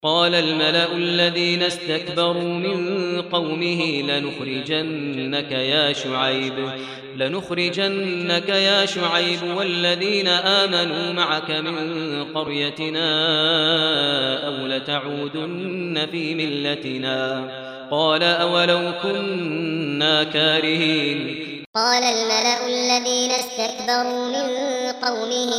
قال الملأ الذين استكبروا من قومه لنخرجنك يا شعيب والذين آمنوا معك من قريتنا أو لتعودن في ملتنا قال أولو كنا كارهين قال الملأ الذين استكبروا من قومه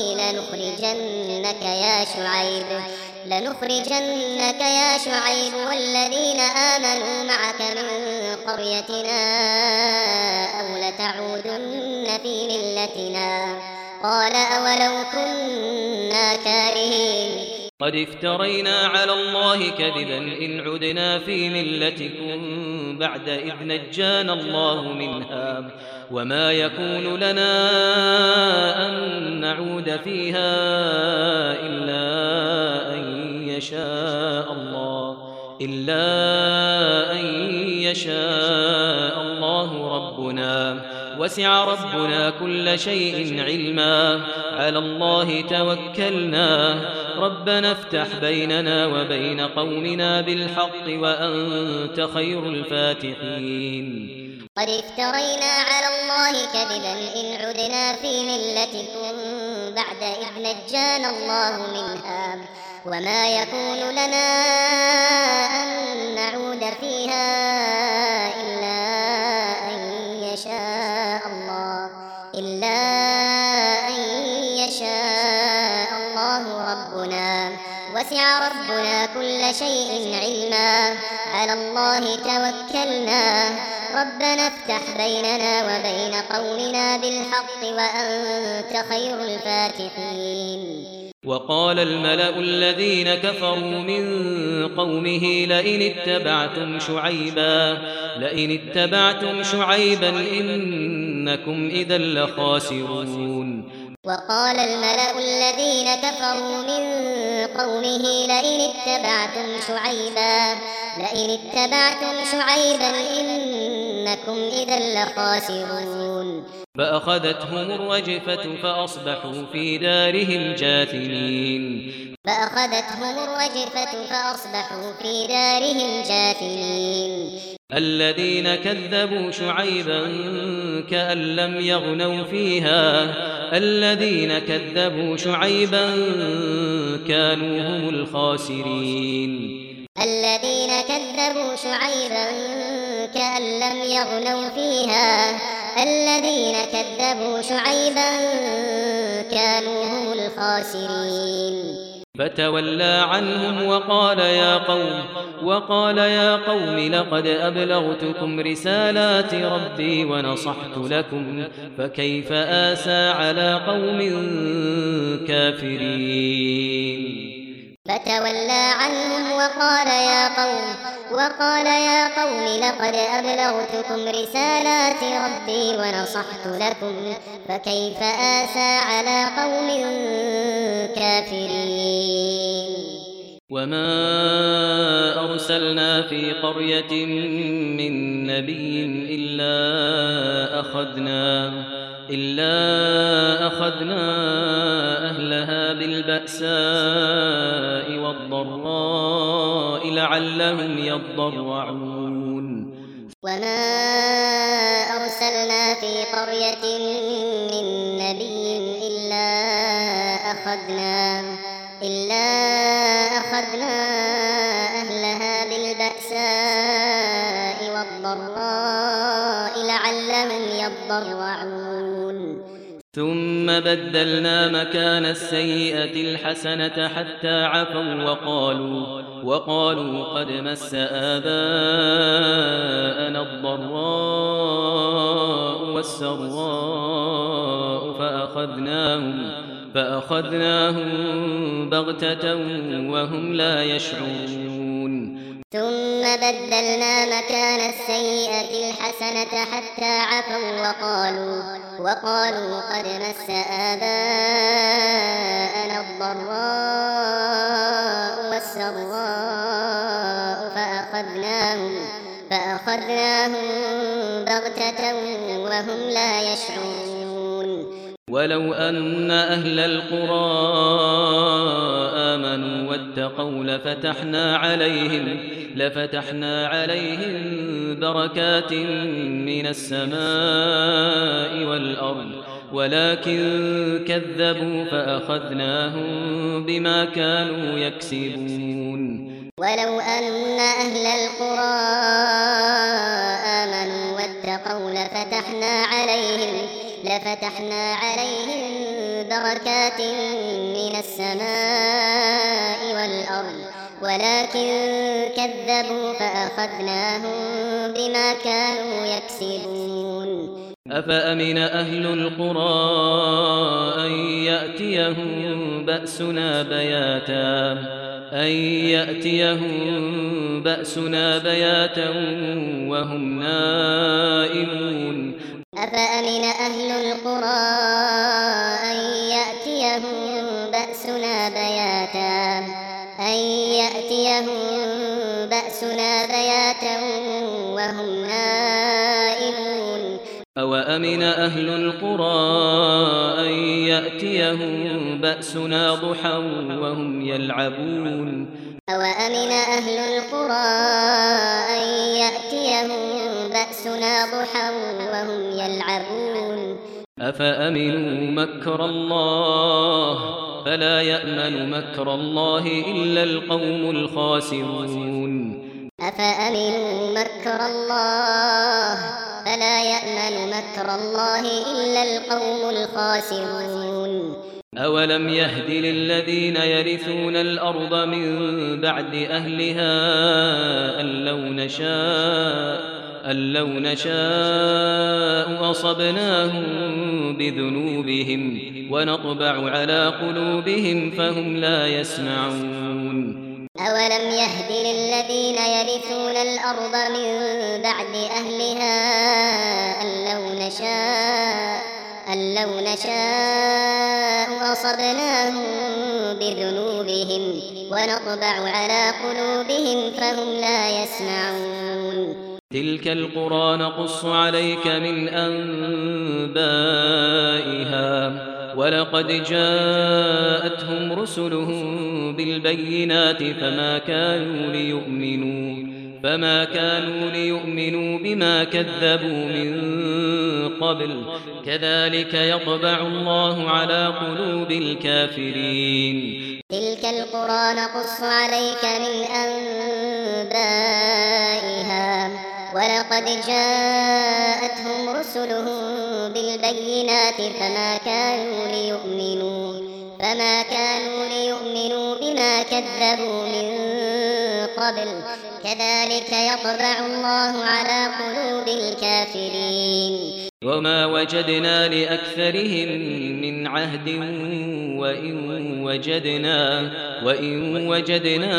لنخرجنك يا شعيب والذين آمنوا معك من قريتنا أو لتعودن في ملتنا قال أولو كنا كارهين قد افترينا على الله كذبا إن عدنا في ملتكم بعد إذ نجانا الله منها وما يكون لنا أن نعود فيها إلا أن يشاء الله ربنا وسع ربنا كل شيء علما على الله توكلنا ربنا افتح بيننا وبين قومنا بالحق وأنت خير الفاتحين قد افترينا على الله كذبا إن عدنا في ملتكم بعد إذ نجانا الله منها وما يكون لنا أن نعود فيها إلا أن يشاء الله ربنا وسع ربنا كل شيء علما على الله توكلنا ربنا افتح بيننا وبين قومنا بالحق وأنت خير الفاتحين وقال الملأ الذين كفروا من قومه لئن اتبعتم شعيبا إنكم إذا لخاسرون وقال الملأ الذين كفروا من قومه لئن اتبعتم شعيبا إنكم إذا لخاسرون فأخذتهم الرجفة فأصبحوا في دارهم جاثمين الذين كذبوا شعيبا كأن لم يغنوا فيها الذين كذبوا شعيبا كانوا هم الخاسرين الذين كذبوا شعيبا كأن لم يغنوا فيها الذين كذبوا شعيبا كانوا هم الخاسرين فتولى عنهم وقال يا قوم لقد أبلغتكم رسالات ربي ونصحت لكم فكيف آسى على قوم كافرين فتولى عنهم وقال يا قوم لقد أبلغتكم رسالات ربي ونصحت لكم فكيف آسى على قوم كافرين وما أرسلنا في قرية من نبي إلا أخذنا أهلها بالبأساء والضراء لعلهم يضرعون وما أرسلنا في قرية من نبي إلا أخذنا أهلها بالبأساء والضراء لعلهم يضرعون ثم بدلنا مكان السيئة الحسنة حتى عفوا وقالوا قد مس آباءنا الضراء والسراء فأخذناهم بغتة وهم لا يشعرون ثم بدلنا مكان السيئة الحسنة حتى عفوا وقالوا قد مس آباءنا الضراء والسراء فأخذناهم بغتة وهم لا يشعرون ولو أن أهل القرى آمنوا واتقوا لفتحنا عليهم بركات من السماء والأرض ولكن كذبوا فأخذناهم بما كانوا يكسبون. ولو أن أهل القرى آمنوا واتقوا لفتحنا عليهم بركات من السماء والأرض ولكن كذبوا فأخذناهم بما كانوا يكسبون. أفأمن أهل القرى أن يأتيهم بأسنا بياتا وهم نائمون. أفأمن أهل القرى أن يأتيهم بأسنا بياتا وهم نائمون. أوأمن أهل القرى أن يأتيهم بأسنا ضحى وهم يلعبون. أوأمن أهل القرى أن يأتيهم بأسنا ضحى وهم يلعبون. أفأمنوا مكر الله فلا يأمن مكر الله إلا القوم الخاسرون. أفأمنوا مكر الله فلا يأمن مكر الله إلا القوم الخاسرون. أولم يهد للذين يرثون الأرض من بعد أهلها أن لو نشاء أصبناهم بذنوبهم ونطبع على قلوبهم فهم لا يسمعون. أولم يهد للذين يرثون الأرض من بعد أهلها أن لو نشاء أصبناهم بذنوبهم ونطبع على قلوبهم فهم لا يسمعون. تلك القرى نقص عليك من أنبائها ولقد جاءتهم رسلهم بالبينات فما كانوا ليؤمنوا بما كذبوا من قبل كذلك يطبع الله على قلوب الكافرين. تلك القرى نقص عليك من أنبائها ولقد جاءتهم رسلهم بالبينات فما كانوا ليؤمنوا بما كذبوا من قبل كذلك يطبع الله على قلوب الكافرين. وما وجدنا لأكثرهم من عهد وإن وجدنا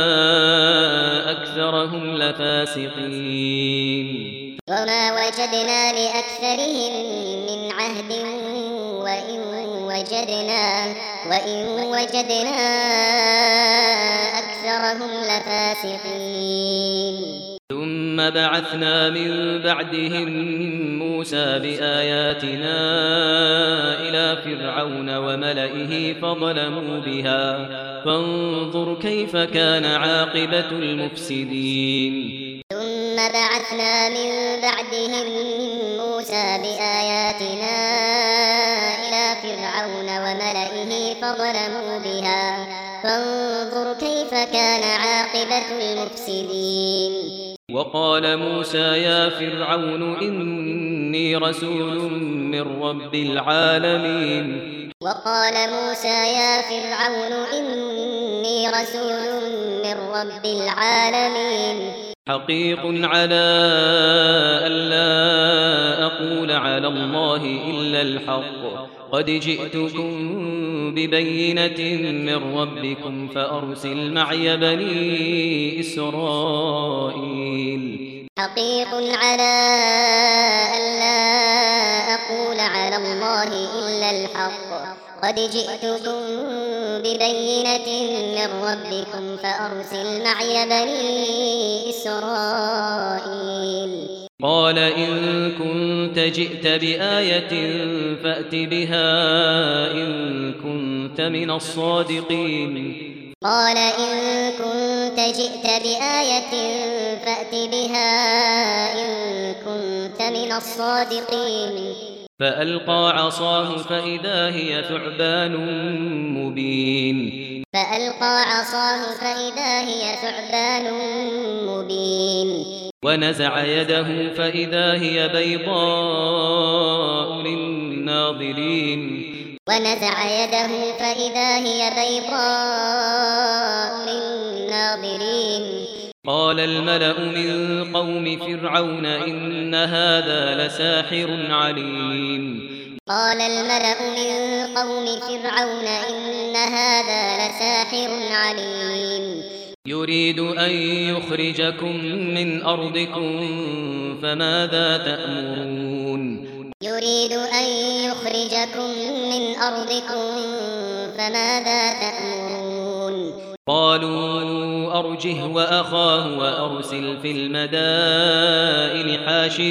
أكثرهم لفاسقين. وما وجدنا لأكثرهم من عهد وإن وجدنا أكثرهم لفاسقين. ثم بعثنا من بعدهم موسى بآياتنا إلى فرعون وملئه فظلموا بها فانظر كيف كان عاقبة المفسدين. ثم بعثنا من بعدهم موسى بآياتنا إلى فرعون وملئه فظلموا بها فانظر كيف كان عاقبة المفسدين. وقال موسى يا فرعون إني رسول من رب العالمين. حقيق على ألا أقول على الله إلا الحق قد جئتكم ببينة من ربكم فأرسل معي بني إسرائيل. حقيق على ألا أقول على الله إلا الحق قد جئتكم ببينة من ربكم فأرسل معي بني إسرائيل. قال إن كنت جئت بآية فأت بها إن كنت من الصادقين. قال إن كنت جئت بآية فأت بها إن كنت من الصادقين فألقى عصاه فإذا هي ثعبان مبين ونزع يده فإذا هي بيضاء للناظرين قال الملأ من قوم فرعون إن هذا لساحر عليم يريد أن يخرجكم من أرضكم فماذا تأمرون قالوا أرجه وأخاه وأرسل في المدائن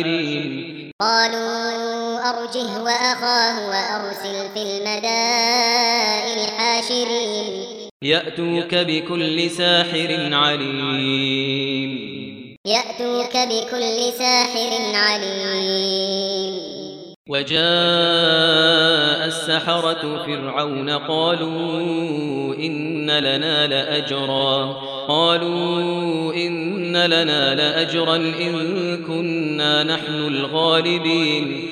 حاشرين يأتوك بكل ساحر عليم وجاء السحرة فرعون قالوا إن لنا لأجرا إن كنا نحن الغالبين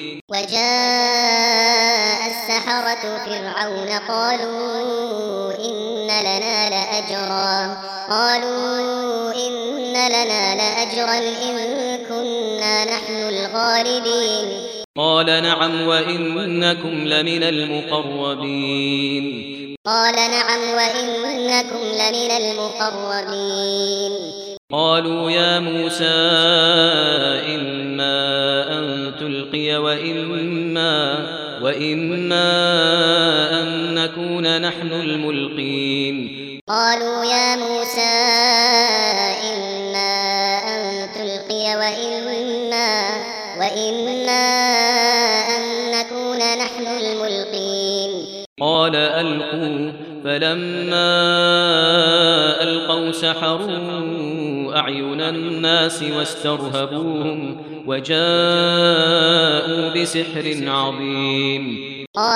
قال نعم وإنكم لمن المقربين قالوا يا موسى إما أن تلقي وإما أن نكون نحن الملقين قال ألقوا فلما ألقوا سحروا أعين الناس واسترهبوهم وجاءوا بسحر عظيم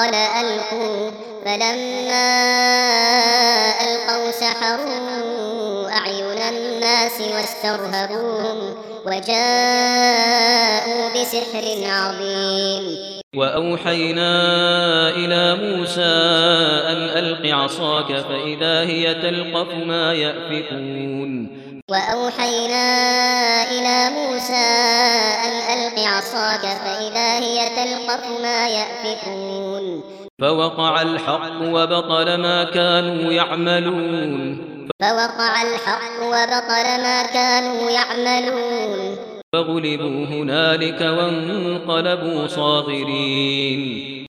وأوحينا إلى موسى أن ألق عصاك فإذا هي تلقف ما يأفكون فوقع الحق وبطل ما كانوا يعملون فغلبوا هنالك وانقلبوا صاغرين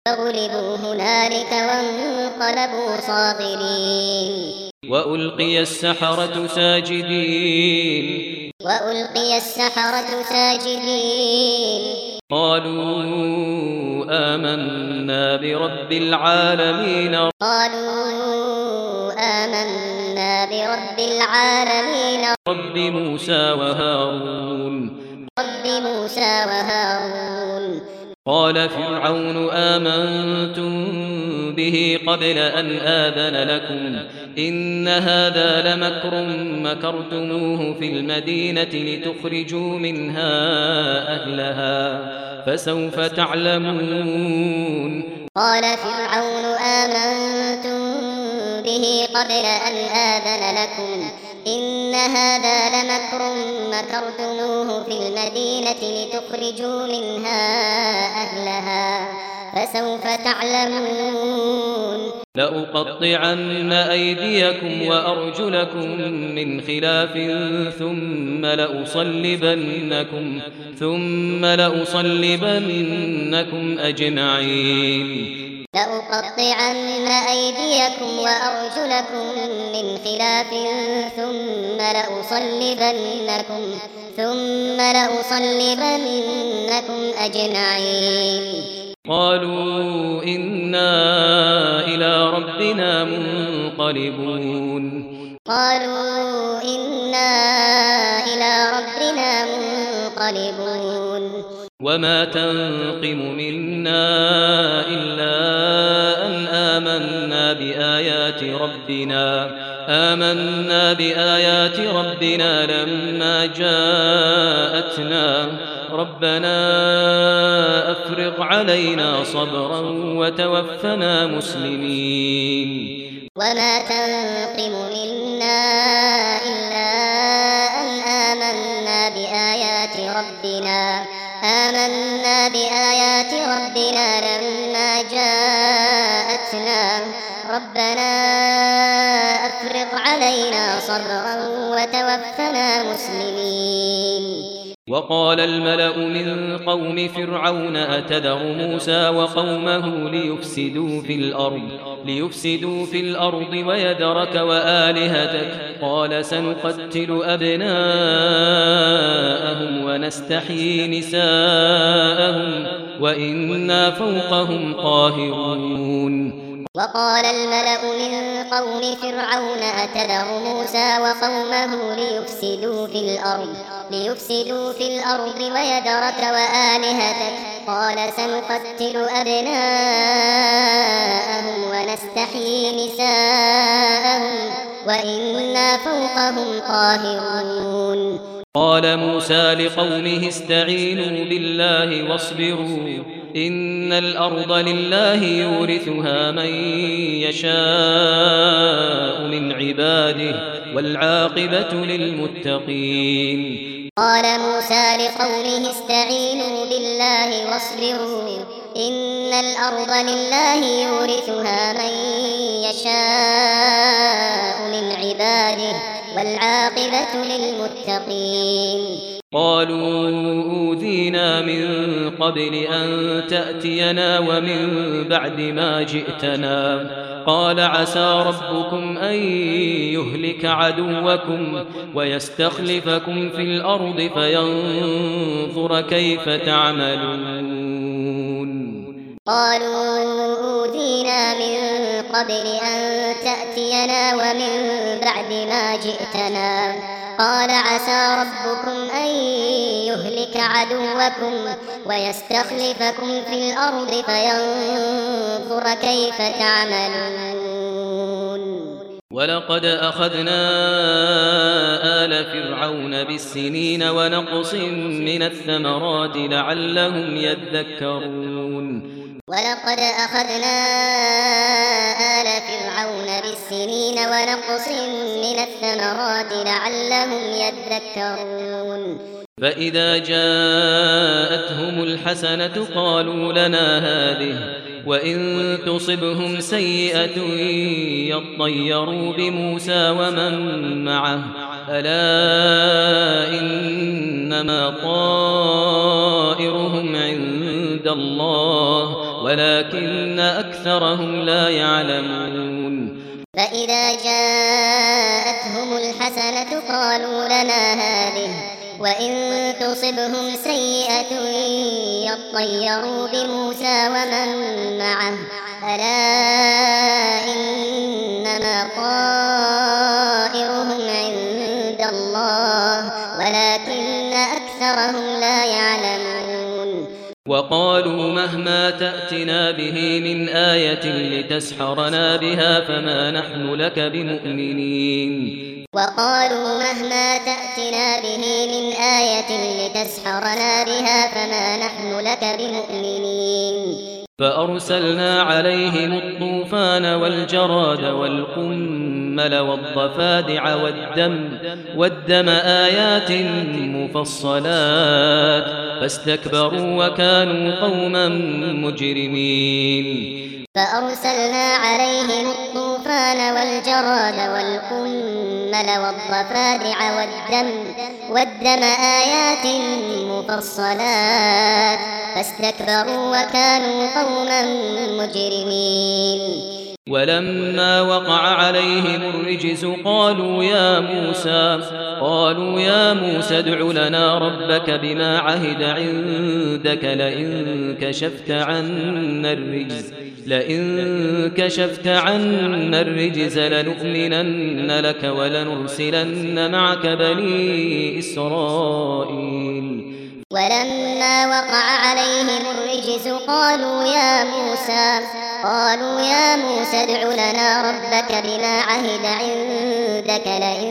وألقي السحرة ساجدين قالوا آمنا برب العالمين رب موسى وهارون قال فرعون آمنتم به قبل أن آذن لكم إن هذا لمكر مكرتموه في المدينة لتخرجوا منها أهلها فسوف تعلمون قال فرعون آمنتم به قبل أن آذن لكم إن هذا لمكر مكرتموه في المدينة لتخرجوا منها أهلها فسوف تعلمون لأقطعن أيديكم وأرجلكم من خلاف ثم لأصلبنكم أجمعين لأقطعن أيديكم وأرجلكم من خلاف ثم لأصلبنكم أجمعين قالوا إنا إلى ربنا منقلبون قالوا إنا إلى ربنا منقلبون وما تنقم منا إلا أن آمنا بآيات ربنا لما جاءتنا ربنا أفرغ علينا صبرا وتوفنا مسلمين وما تنقم منا إلا أن آمنا بآيات ربنا لما جاءتنا ربنا أفرغ علينا صبرا وتوفنا مسلمين. وقال الملأ من قوم فرعون أتذر موسى وقومه ليفسدوا في الأرض ويذرك وآلهتك قال سنقتل أبناءهم ونستحيي نساءهم وإنا فوقهم قاهرون. وقال الملأ من قوم فرعون أتذر موسى وقومه ليفسدوا في الأرض ويذرك وآلهتك قال سنقتل أبناءهم ونستحيي نساءهم وإنا فوقهم قاهرون. قال موسى لقومه استعينوا بالله واصبروا إن الأرض لله يورثها من يشاء من عباده والعاقبة للمتقين. قال موسى لقومه استعينوا بالله واصبروا إن الأرض لله يورثها من يشاء من عباده والعاقبة للمتقين. قالوا أوذينا من قبل أن تأتينا ومن بعد ما جئتنا قال عسى ربكم أن يهلك عدوكم ويستخلفكم في الأرض فينظر كيف تعملون. قالوا أوذينا من قبل أن تأتينا ومن بعد ما جئتنا قال عسى ربكم أن يهلك عدوكم ويستخلفكم في الأرض فينظر كيف تعملون. ولقد أخذنا آل فرعون بالسنين ونقص من الثمرات لعلهم يذكرون. ولقد أخذنا آل فرعون بالسنين ونقص من الثمرات لعلهم يذكرون. فإذا جاءتهم الحسنة قالوا لنا هذه وإن تصبهم سيئة يطيروا بموسى ومن معه ألا إنما طائرهم عند الله ولكن أكثرهم لا يعلمون. فإذا جاءتهم الحسنة قالوا لنا هذه وإن تصبهم سيئة يطيروا بموسى ومن معه ألا إنما طائرهم عند الله ولكن أكثرهم لا يعلمون. وقالوا مهما تأتنا به من آية لتسحرنا بها فما نحن لك بمؤمنين. وقالوا مهما تأتنا به من آية لتسحرنا بها فما نحن لك بمؤمنين. فأرسلنا عليهم الطوفان والجراد والقمل والضفادع والدم آيات مفصلات فاستكبروا وكانوا قوما مجرمين. فأرسلنا عليهم الطوفان والجراد والقمل والضفادع والدم آيات مفصلات فاستكبروا وكانوا قوما مجرمين. ولما وقع عليهم الرجز قالوا يا موسى ادع لنا ربك بما عهد عندك لئن كشفت عنا الرجز لنؤمنن لك ولنرسلن معك بني إسرائيل. ولما وقع عليهم الرجز قالوا يا موسى ادع لنا ربك بما عهد عندك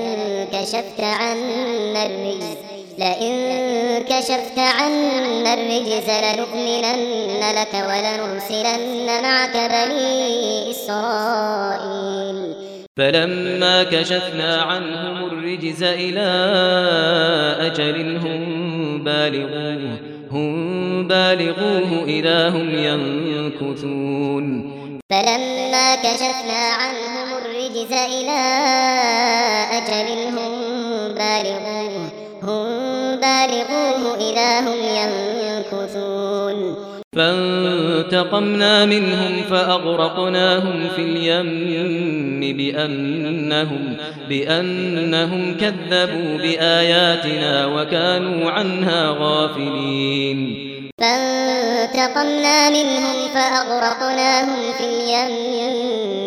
لئن كشفت عنا الرجز لنؤمنن لك ولنرسلن معك بني إسرائيل. فلما كشفنا عنهم الرجز إلى أجل هم بالغوه إذا هم ينكثون. فلما كشفنا عنهم الرجز إلى أجل هم بالغوه إذا هم ينكثون. فانتقمنا منهم فأغرقناهم في اليم بأنهم كذبوا بآياتنا وكانوا عنها غافلين. فانتقمنا منهم فأغرقناهم في اليم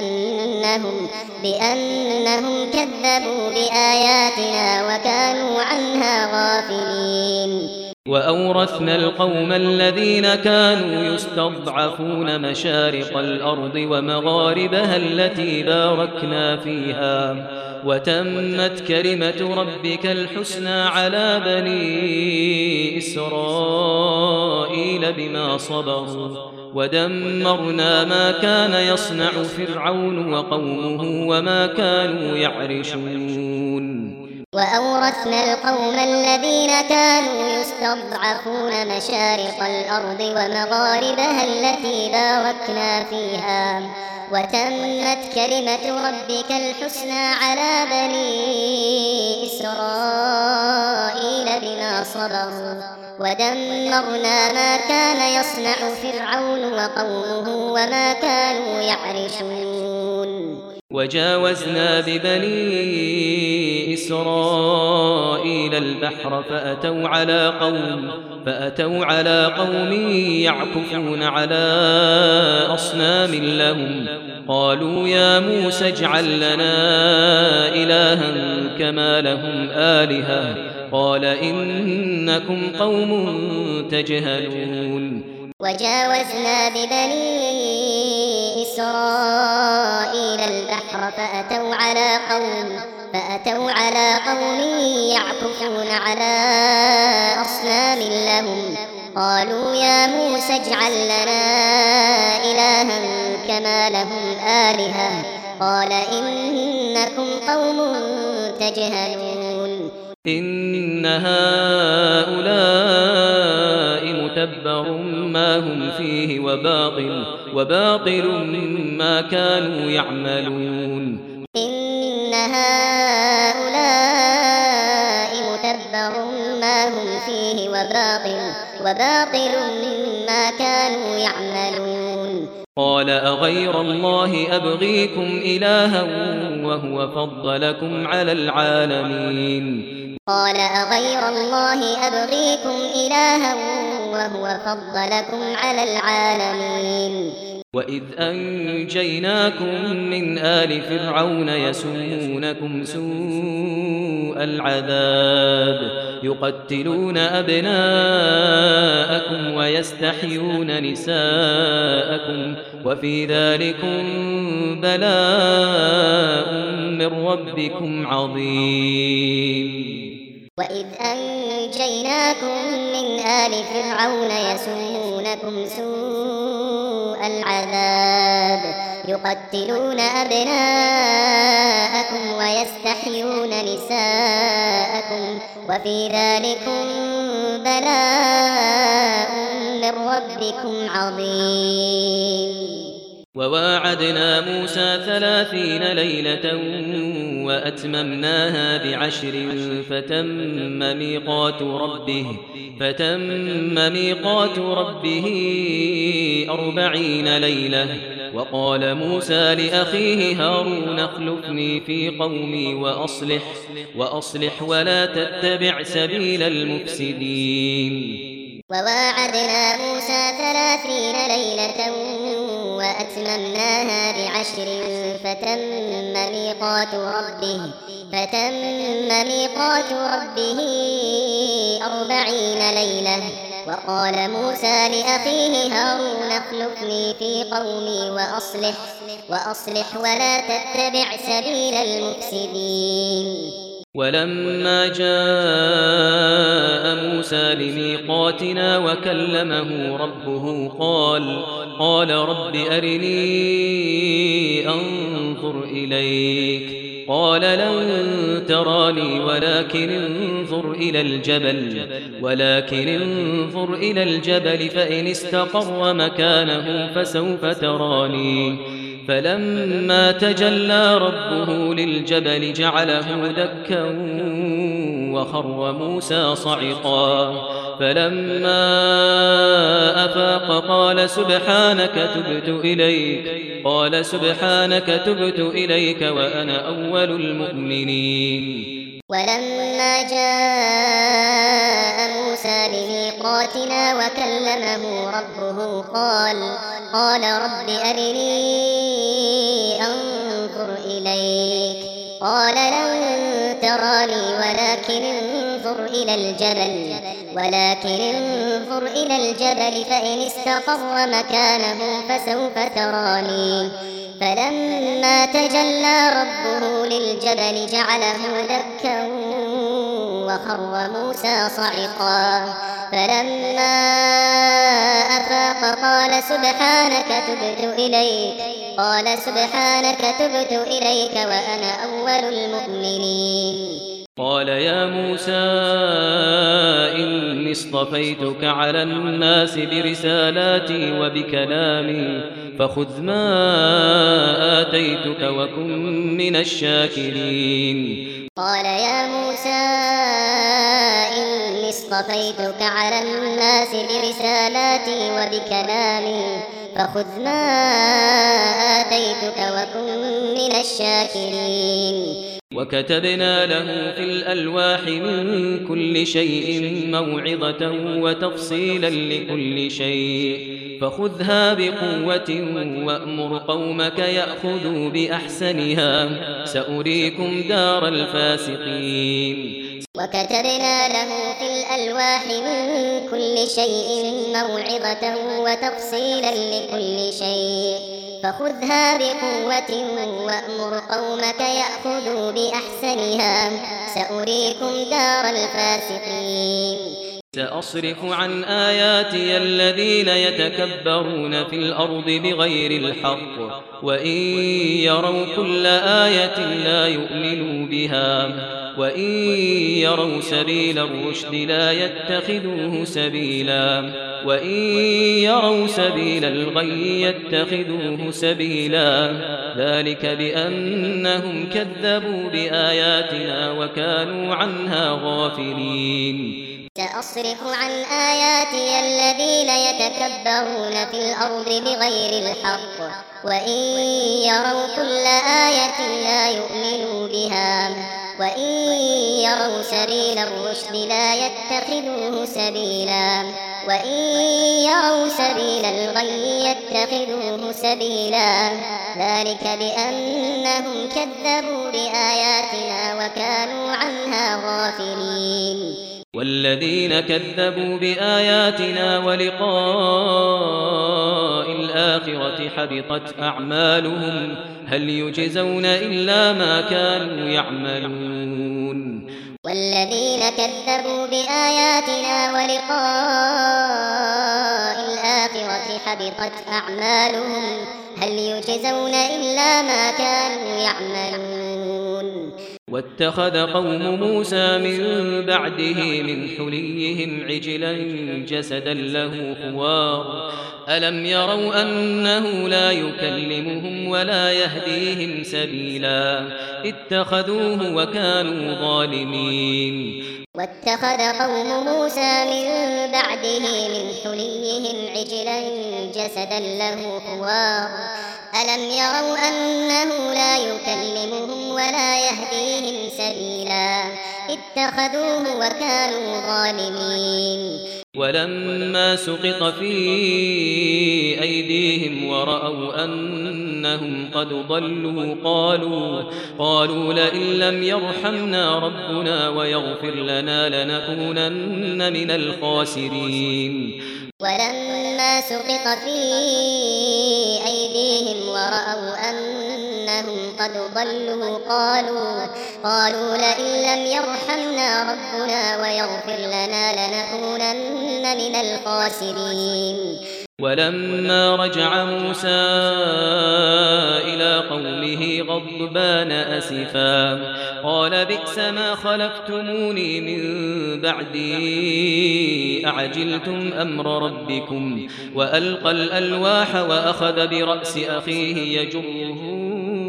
بأنهم كذبوا بآياتنا وكانوا عنها غافلين. وأورثنا القوم الذين كانوا يستضعفون مشارق الأرض ومغاربها التي باركنا فيها وتمت كلمة ربك الحسنى على بني إسرائيل بما صبروا ودمرنا ما كان يصنع فرعون وقومه وما كانوا يعرشون. وأورثنا القوم الذين كانوا يستضعفون مشارق الأرض ومغاربها التي باركنا فيها وتمت كلمة ربك الحسنى على بني إسرائيل بما صبروا ودمرنا ما كان يصنع فرعون وقومه وما كانوا يعرشون. وجاوزنا ببني إسرائيل البحر فأتوا على قوم يعكفون على أصنام لهم قالوا يا موسى اجعل لنا إلها كما لهم آلهة قال إنكم قوم تجهلون. وجاوزنا ببني إسرائيل البحر فأتوا على قوم يعكفون على أصنام لهم قالوا يا موسى اجعل لنا إلها كما لهم آلهة قال إنكم قوم تجهلون. إن هؤلاء متبر ما هم فيه وباطل ما كانوا يعملون. إن هؤلاء متبر ما هم فيه وباطل ما كانوا يعملون. قال أغير الله أبغيكم إلها وهو فضلكم على العالمين. قال أغير الله أبغيكم إلها وهو فضلكم على العالمين. وإذ أنجيناكم من آل فرعون يسومونكم سوء العذاب يقتلون أبناءكم ويستحيون نساءكم وفي ذلكم بلاء من ربكم عظيم. وإذ أنجيناكم من آل فرعون يسومونكم سوء العذاب يقتلون أبناءكم ويستحيون نساءكم وفي ذلكم بلاء من ربكم عظيم. وواعدنا موسى 30 ليلة وأتممناها ب10 فتم ميقات ربه 40 ليلة وقال موسى لأخيه هارون اخلفني في قومي وأصلح ولا تتبع سبيل المفسدين. وواعدنا موسى 30 ليلة وأتممناها ب10 فتم ميقات ربه 40 ليلة. وقال موسى لأخيه هارون اخلفني في قومي وأصلح ولا تتبع سبيل المفسدين. ولما جاء موسى لميقاتنا وكلمه ربه قال رب أرني أنظر إليك. قال لن تراني ولكن انظر إلى الجبل فإن استقر مكانه فسوف تراني. فلما تجلى ربه للجبل جعله دكا وخر موسى صعقا. فلما أفاق قال سبحانك تبت إليك وأنا أول المؤمنين. ولما جاء موسى لميقاتنا وكلمه ربه قال رب أرني أنظر إليك. قال لن تراني ولكن انظر إلى الجبل فإن استقر مكانه فسوف تراني. فلما تجلى ربه للجبل جعله دكا وخر موسى صعقا. فلما أفاق قال سبحانك تبت إليك وأنا أول المؤمنين. قال يا موسى إني اصطفيتك على الناس برسالاتي وبكلامي فخذ ما آتيتك وكن من الشاكرين. قال يا موسى إني اصطفيتك على الناس برسالاتي وبكلامي فخذ ما آتيتك وكن من الشاكرين. وكتبنا له في الألواح من كل شيء موعظة وتفصيلا لكل شيء فخذها بقوة وأمر قومك يأخذوا بأحسنها سأريكم دار الفاسقين. وكتبنا له في الألواح من كل شيء موعظة وتفصيلا لكل شيء فخذها بقوة وأمر قومك يأخذوا بأحسنها سأريكم دار الفاسقين. سأصرف عن آياتي الذين يتكبرون في الأرض بغير الحق وإن يروا كل آية لا يؤمنوا بها وإن يروا سبيل الرشد لا يتخذوه سبيلا وإن يروا سبيل الغي يتخذوه سبيلا ذلك بأنهم كذبوا بآياتنا وكانوا عنها غافلين. سأصرف عن آياتي الذين يتكبرون في الأرض بغير الحق وإن يروا كل آية لا يؤمنوا بها وإن يروا سبيل الرشد لا يتخذوه سبيلا وإن يروا سبيل الغي يتخذوه سبيلا ذلك بأنهم كذبوا بآياتنا وكانوا عنها غافلين. والذين كذبوا بآياتنا ولقاء الآخرة حبطت أعمالهم هل يجزون إلا ما كانوا يعملون. والذين كذبوا بآياتنا ولقاء الآخرة حبطت أعمالهم هل يجزون إلا ما كانوا يعملون. واتخذ قوم موسى من بعده من حليهم عجلا جسدا له خوار ألم يروا أنه لا يكلمهم ولا يهديهم سبيلا اتخذوه وكانوا ظالمين. واتخذ قوم موسى من بعده من حليهم عجلا جسدا له خوار ألم يروا أنه لا يكلمهم ولا يهديهم سبيلا اتخذوه وكانوا ظالمين ولما سقط في أيديهم ورأوا أنهم قد ضلوا قالوا لئن لم يرحمنا ربنا ويغفر لنا لنكونن من الخاسرين ولما سقط في أيديهم ورأوا أنهم قد ضلوا قالوا لئن لم يرحمنا ربنا ويغفر لنا لنكونن من الخاسرين ولما رجع موسى إلى قومه غضبان أسفا قال بئس ما خلفتموني من بعدي أعجلتم أمر ربكم وألقى الألواح وأخذ برأس أخيه يجره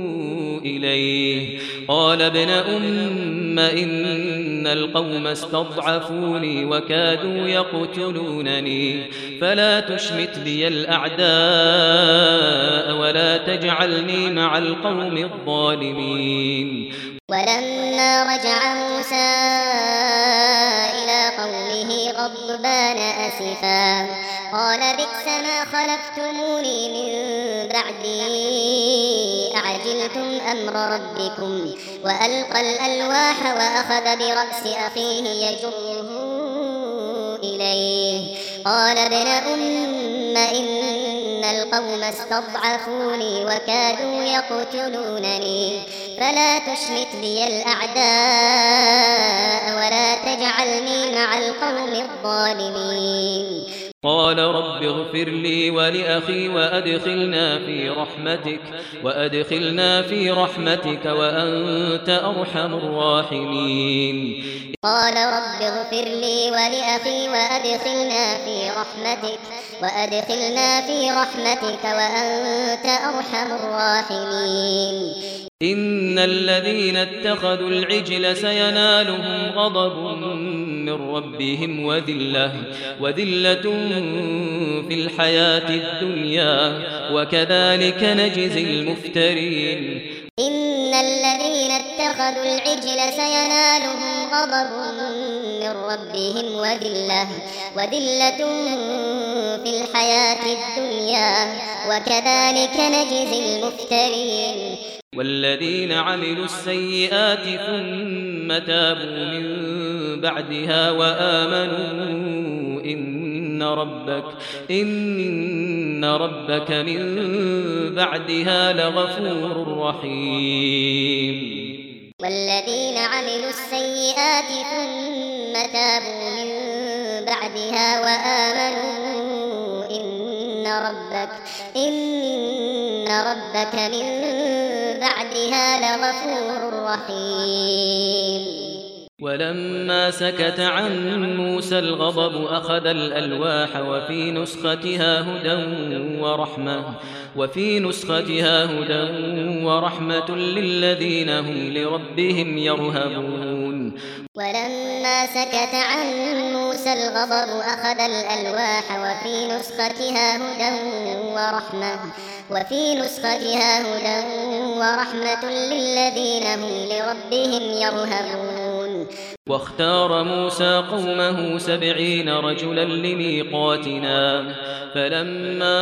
إليه قال ابن أم إن القوم استضعفوني وكادوا يقتلونني فلا تشمت بي الأعداء ولا تجعلني مع القوم الظالمين ولما رجع موسى إلى قومه غضبان أسفا قال بئس ما خلفتموني من بعدي أعجلتم أمر ربكم وألقى الألواح وأخذ برأس أخيه يجره إليه قال ابن أم إن القوم استضعفوني وكادوا يقتلونني فلا تشمت بي الأعداء ولا تجعلني مع القوم الظالمين قال رب اغفر لي ولأخي وأدخلنا في رحمتك وأنت أرحم الراحمين قال رب اغفر لي ولأخي وأدخلنا في رحمتك وأنت أرحم الراحمين إن الذين اتخذوا العجل سينالهم غضب من ربهم وذلة في الحياة الدنيا وكذلك نجزي المفترين إن الذين اتخذوا العجل سينالهم غضب من ربهم وذلة في الحياة الدنيا وكذلك نجزي المفترين والذين عملوا السيئات ثم تابوا من بعدها وآمنوا إن ربك من بعدها لغفور رحيم والذين عملوا السيئات ثم تابوا من بعدها وآمنوا إن ربك من بعدها لغفور رحيم ولما سكت عن موسى الغضب أخذ الألواح وفي نسختها هدى ورحمة للذين هم لربهم يرهبون ولما سكت عن موسى الغضب أخذ الألواح وفي نسختها هدى ورحمة للذين هم لربهم يرهبون واختار موسى قومه 70 رجلا لميقاتنا فلما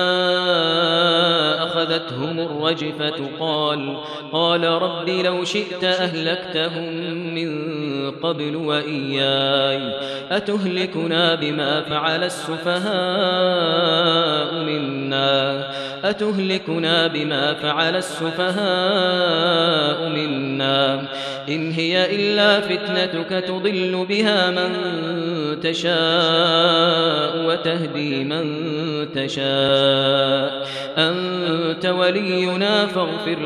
أخذتهم الرجفة قال رب لو شئت أهلكتهم من قبل وإياي أتهلكنا بما فعل السفهاء منا إن هي إلا فتنتك تضل بها من تشاء وتهدي من تشاء أنت ولينا فاغفر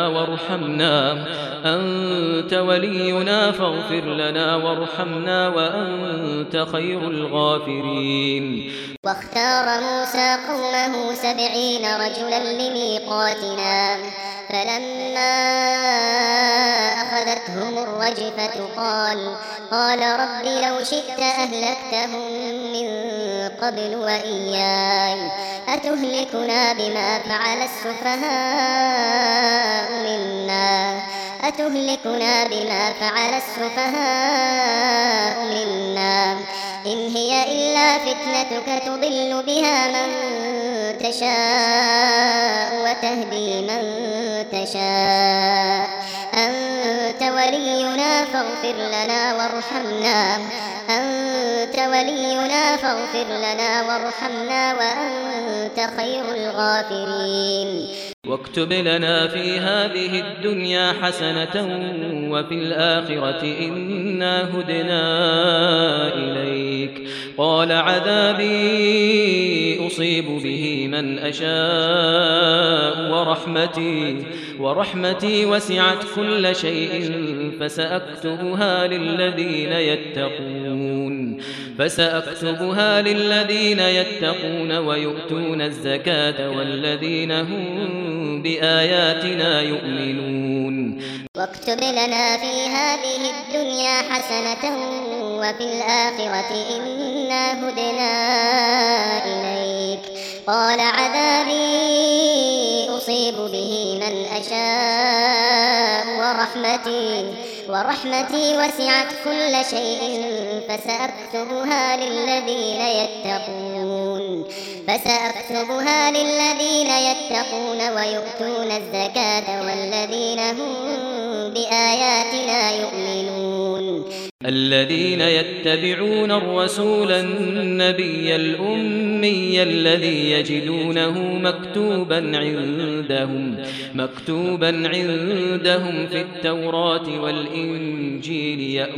لنا وارحمنا وأنت خير الغافرين واختار موسى قومه 70 رجلا لميقاتنا فلما أخذتهم الرجفة قال رب لو شئت أهلكتهم من قبل وإياي أتهلكنا بما فعل السفهاء منا إن هي إلا فتنتك تضل بها من تشاء وتهدي من تشاء أنت ولينا فاغفر لنا وارحمنا وأنت خير الغافرين واكتب لنا في هذه الدنيا حسنة وفي الآخرة إنا هدنا إليك قال عذابي أصيب به من أشاء ورحمتي وسعت كل شيء فسأكتبها للذين يتقون ويؤتون الزكاة والذين هم بآياتنا يؤمنون واكتب لنا في هذه الدنيا حسنة وفي الآخرة إنا هدنا إليك قال عذابي أصيب به من أشاء ورحمتي وسعت كل شيء فسأكتبها للذين يتقون ويؤتون الزكاة والذين هم بآياتنا يؤمنون الذين يتبعون الرسول النبي الأمي الذي يجدونه مكتوبا عندهم في التوراة والإنجيل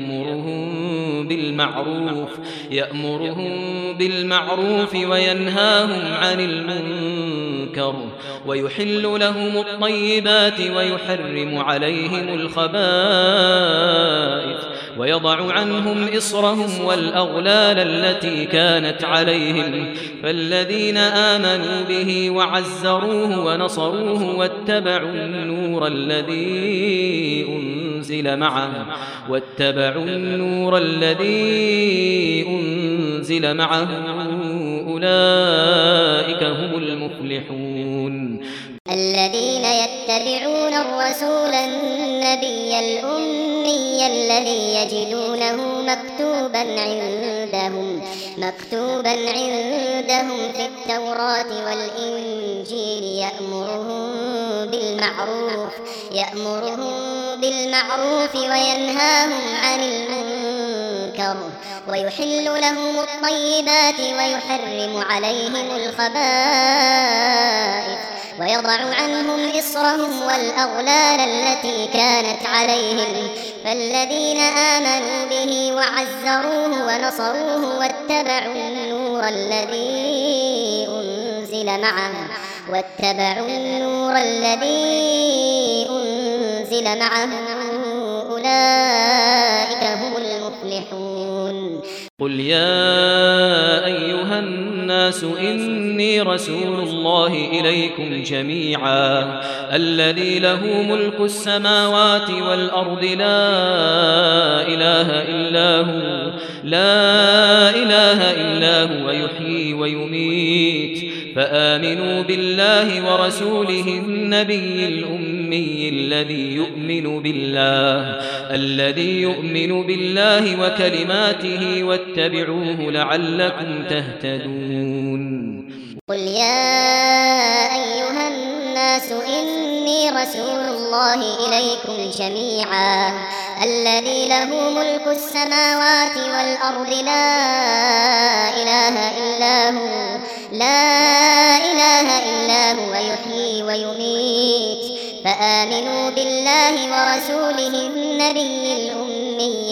يأمرهم بالمعروف وينهاهم عن المنكر ويحل لهم الطيبات ويحرم عليهم الخبائث ويضع عنهم إصرهم والأغلال التي كانت عليهم فالذين آمنوا به وعزروه ونصروه واتبعوا النور الذي أنزل معه أولئك هم المفلحون الذين يتبعون الرسول النبي الأمي الذي يجدونه مكتوبا عندهم في التوراة والإنجيل يأمرهم بالمعروف وينهاهم عن المنكر ويحل لهم الطيبات ويحرم عليهم الخبائث ويضع عنهم إصرهم والأغلال التي كانت عليهم فالذين آمنوا به وعزروه ونصروه واتبعوا النور الذي أنزل معه أولئك هم المفلحون قل يا أيها الناس إني رسول الله إليكم جميعا الذي له ملك السماوات والأرض لا إله إلا هو يحيي ويميت فآمنوا بالله ورسوله النبي الأمي الذي يؤمن بالله وكلماته واتبعوه لعلكم تهتدون قل يا أيها الناس إني رسول الله إليكم جميعا الذي له ملك السماوات والأرض لا إله إلا هو يحيي ويميت فآمنوا بالله ورسوله النبي الأمي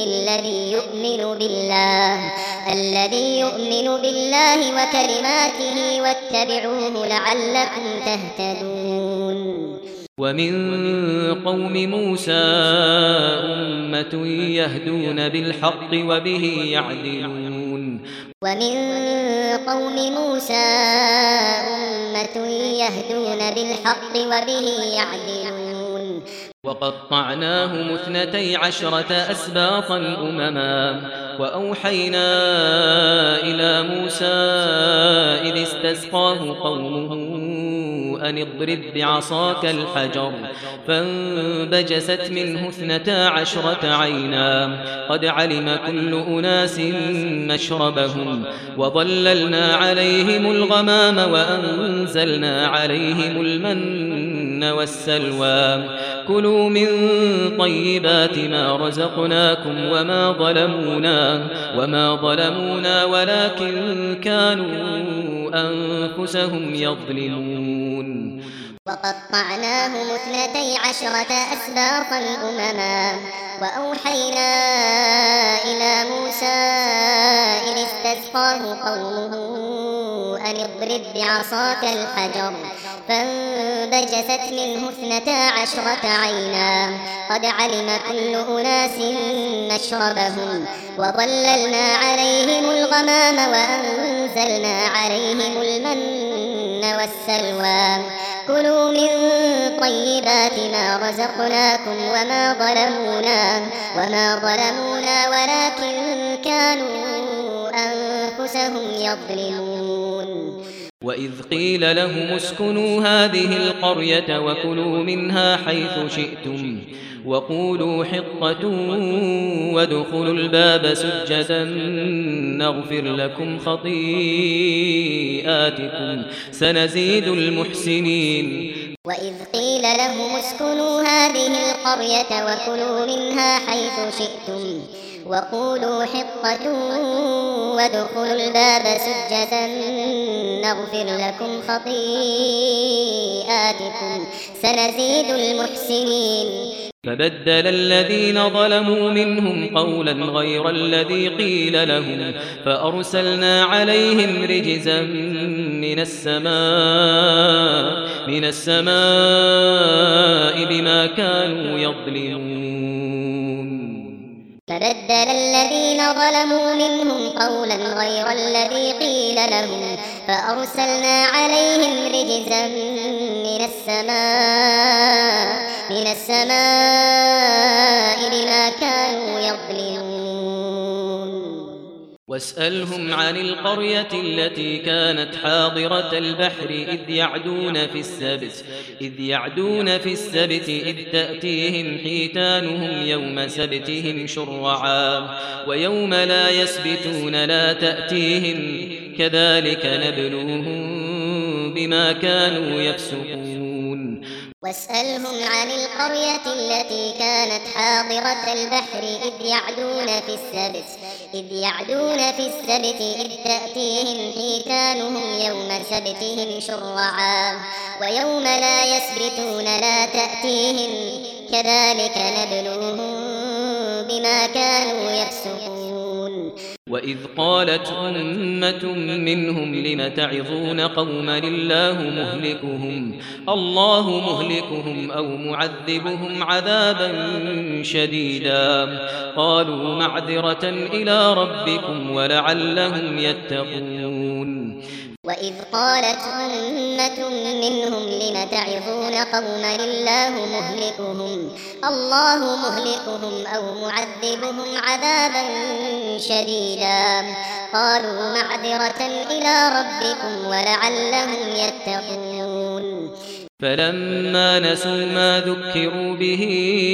الذي يؤمن بالله وكلماته واتبعوه لعلكم تهتدون ومن قوم موسى أمة يهدون بالحق وبه يعدلون وقطعناهم 12 أسباطا أمما وأوحينا إلى موسى إذ استسقاه قومه أن اضرب بعصاك الحجر فانبجست منه 12 عينا قد علم كل أناس مشربهم وظللنا عليهم الغمام وأنزلنا عليهم المن والسلوى كلوا من طيبات ما رزقناكم وما ظلمونا ولكن كانوا أنفسهم يظلمون وقطعناهم 12 أسباطا أمما وأوحينا إلى موسى إذ استسقاه قومه أن اضرب بعصاك الحجر فانبجست منه 12 عينا قد علم كل أناس مشربهم وظللنا عليهم الغمام وأنزلنا عليهم المن والسلوى كلوا من طيبات ما رزقناكم وما ظلمونا ولكن كانوا أنفسهم يظلمون وإذ قيل لهم اسكنوا هذه القرية وكلوا منها حيث شئتم وقولوا حطة وادخلوا الباب سجدا نغفر لكم خطيئاتكم سنزيد المحسنين وإذ قيل لهم اسكنوا هذه القرية وكلوا منها حيث شئتم وقولوا حطة وادخلوا الباب سجدا نغفر لكم خطيئاتكم سنزيد المحسنين فبدل الذين ظلموا منهم قولا غير الذي قيل لهم فأرسلنا عليهم رجزا من السماء بما كانوا يظلمون فبدل الذين ظلموا منهم قولا غير الذي قيل لهم فأرسلنا عليهم رجزا من السماء بما كانوا يظلمون واسألهم عن القرية التي كانت حاضرة البحر إذ يعدون في السبت إذ تأتيهم حيتانهم يوم سبتهم شرعا ويوم لا يسبتون لا تأتيهم كذلك نبلوهم بما كانوا يفسقون واسألهم عن القرية التي كانت حاضرة البحر إذ يعدون في السبت إذ تأتيهم حيتانهم يوم سبتهم شرعا ويوم لا يسبتون لا تأتيهم كذلك نبلوهم بما كانوا يفسقون وإذ قالت أمة منهم لم تعظون قوما الله مهلكهم أو معذبهم عذابا شديدا قالوا معذرة إلى ربكم ولعلهم يتقون وإذ قالت أمة منهم لم تعظون قوما الله مهلكهم أو معذبهم عذابا شديدا قالوا معذرة إلى ربكم ولعلهم يتقون فلما نسوا ما ذكروا به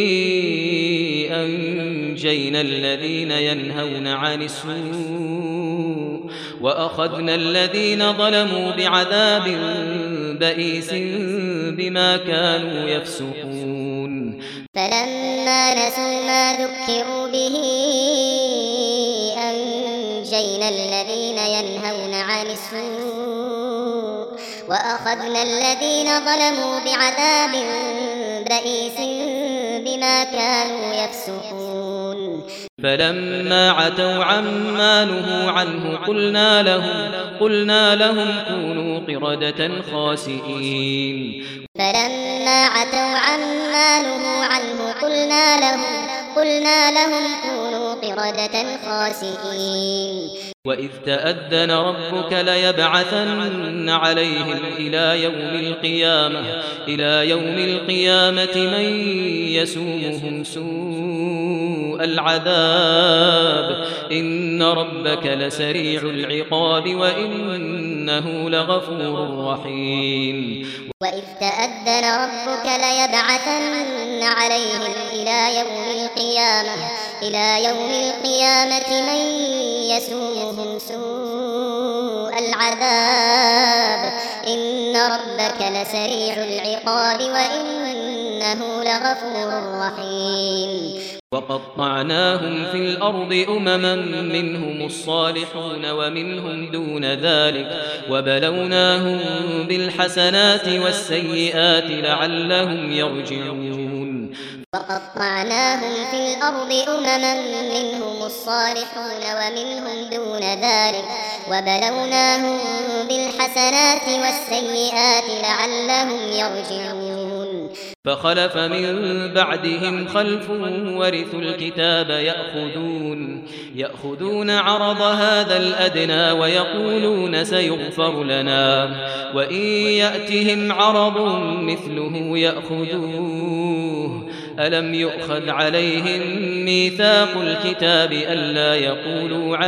أنجينا الذين ينهون عن السوء وأخذنا الذين ظلموا بعذاب بئيس بما كانوا يفسقون فلما نسوا ما ذكروا به أنجينا الذين ينهون عن السوء وأخذنا الذين ظلموا بعذاب بئيس بما كانوا يفسقون فلما عتوا عما نهوا عنه قلنا لهم كونوا قردة خاسئين فلما عتوا عما نهوا عنه قلنا لهم كونوا قردة خاسئين وإذ تأذن ربك ليبعثن عليهم إلى يوم القيامة من يسومهم سوء العذاب إن ربك لسريع العقاب وإنه لغفور رحيم وإذ تأذن ربك ليبعثن عليهم إلى يوم القيامة من يسومهم سوء العذاب إن ربك لسريع العقاب وإنه لغفور رحيم وقطعناهم في الأرض أمما منهم الصالحون ومنهم دون ذلك وبلوناهم بالحسنات والسيئات لعلهم يرجعون وقطعناهم في الأرض أمما منهم الصالحون ومنهم دون ذلك وبلوناهم بالحسنات والسيئات لعلهم يرجعون فخلف من بعدهم خلف ورثوا الكتاب يأخذون عرض هذا الأدنى ويقولون سيغفر لنا وإن يأتهم عرض مثله يأخذوه ألم يؤخذ عليهم ميثاق الكتاب ألا يقولوا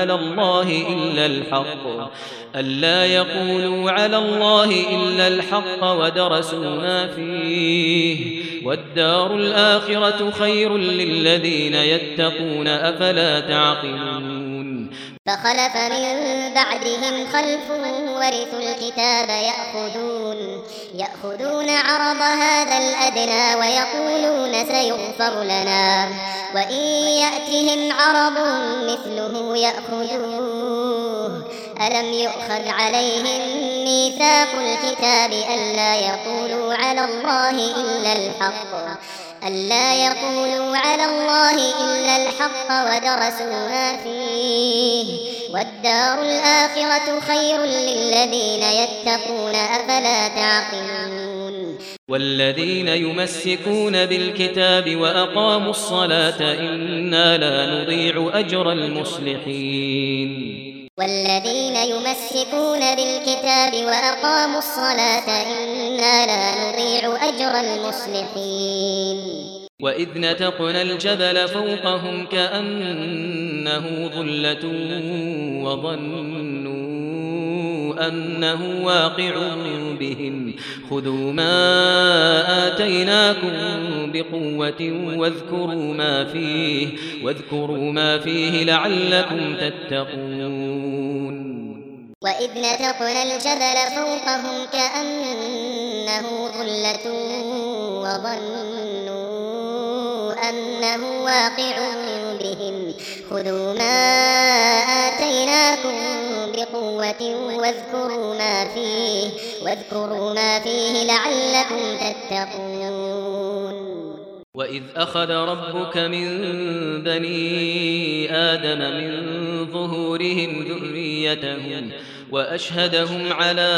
على الله إلا الحق ودرسوا ما فيه والدار الآخرة خير للذين يتقون أفلا تعقلون فخلف من بعدهم خلف ورثوا الكتاب يأخذون عرض هذا الأدنى ويقولون سيغفر لنا وإن يأتهم عرض مثله يأخذوه ألم يؤخذ عليهم ميثاق الكتاب ألا يقولوا على الله إلا الحق ودرسوا ما فيه والدار الآخرة خير للذين يتقون أفلا تعقلون والذين يمسكون بالكتاب وأقاموا الصلاة إنا لا نضيع أجر المصلحين والذين يمسكون بالكتاب وأقاموا الصلاة إنا لا نضيع أجر المصلحين وإذ نتقنا الجبل فوقهم كأنه ظلة وظنوا أنه واقع بهم خذوا ما آتيناكم بقوة واذكروا ما فيه لعلكم تتقون وإذ نتقنا الجبل فوقهم كأنه ظلة وظنوا أنه واقع بهم خذوا ما آتيناكم بقوة واذكروا ما فيه لعلكم تتقون وإذ أخذ ربك من بني آدم من ظهورهم ذريتهم وأشهدهم على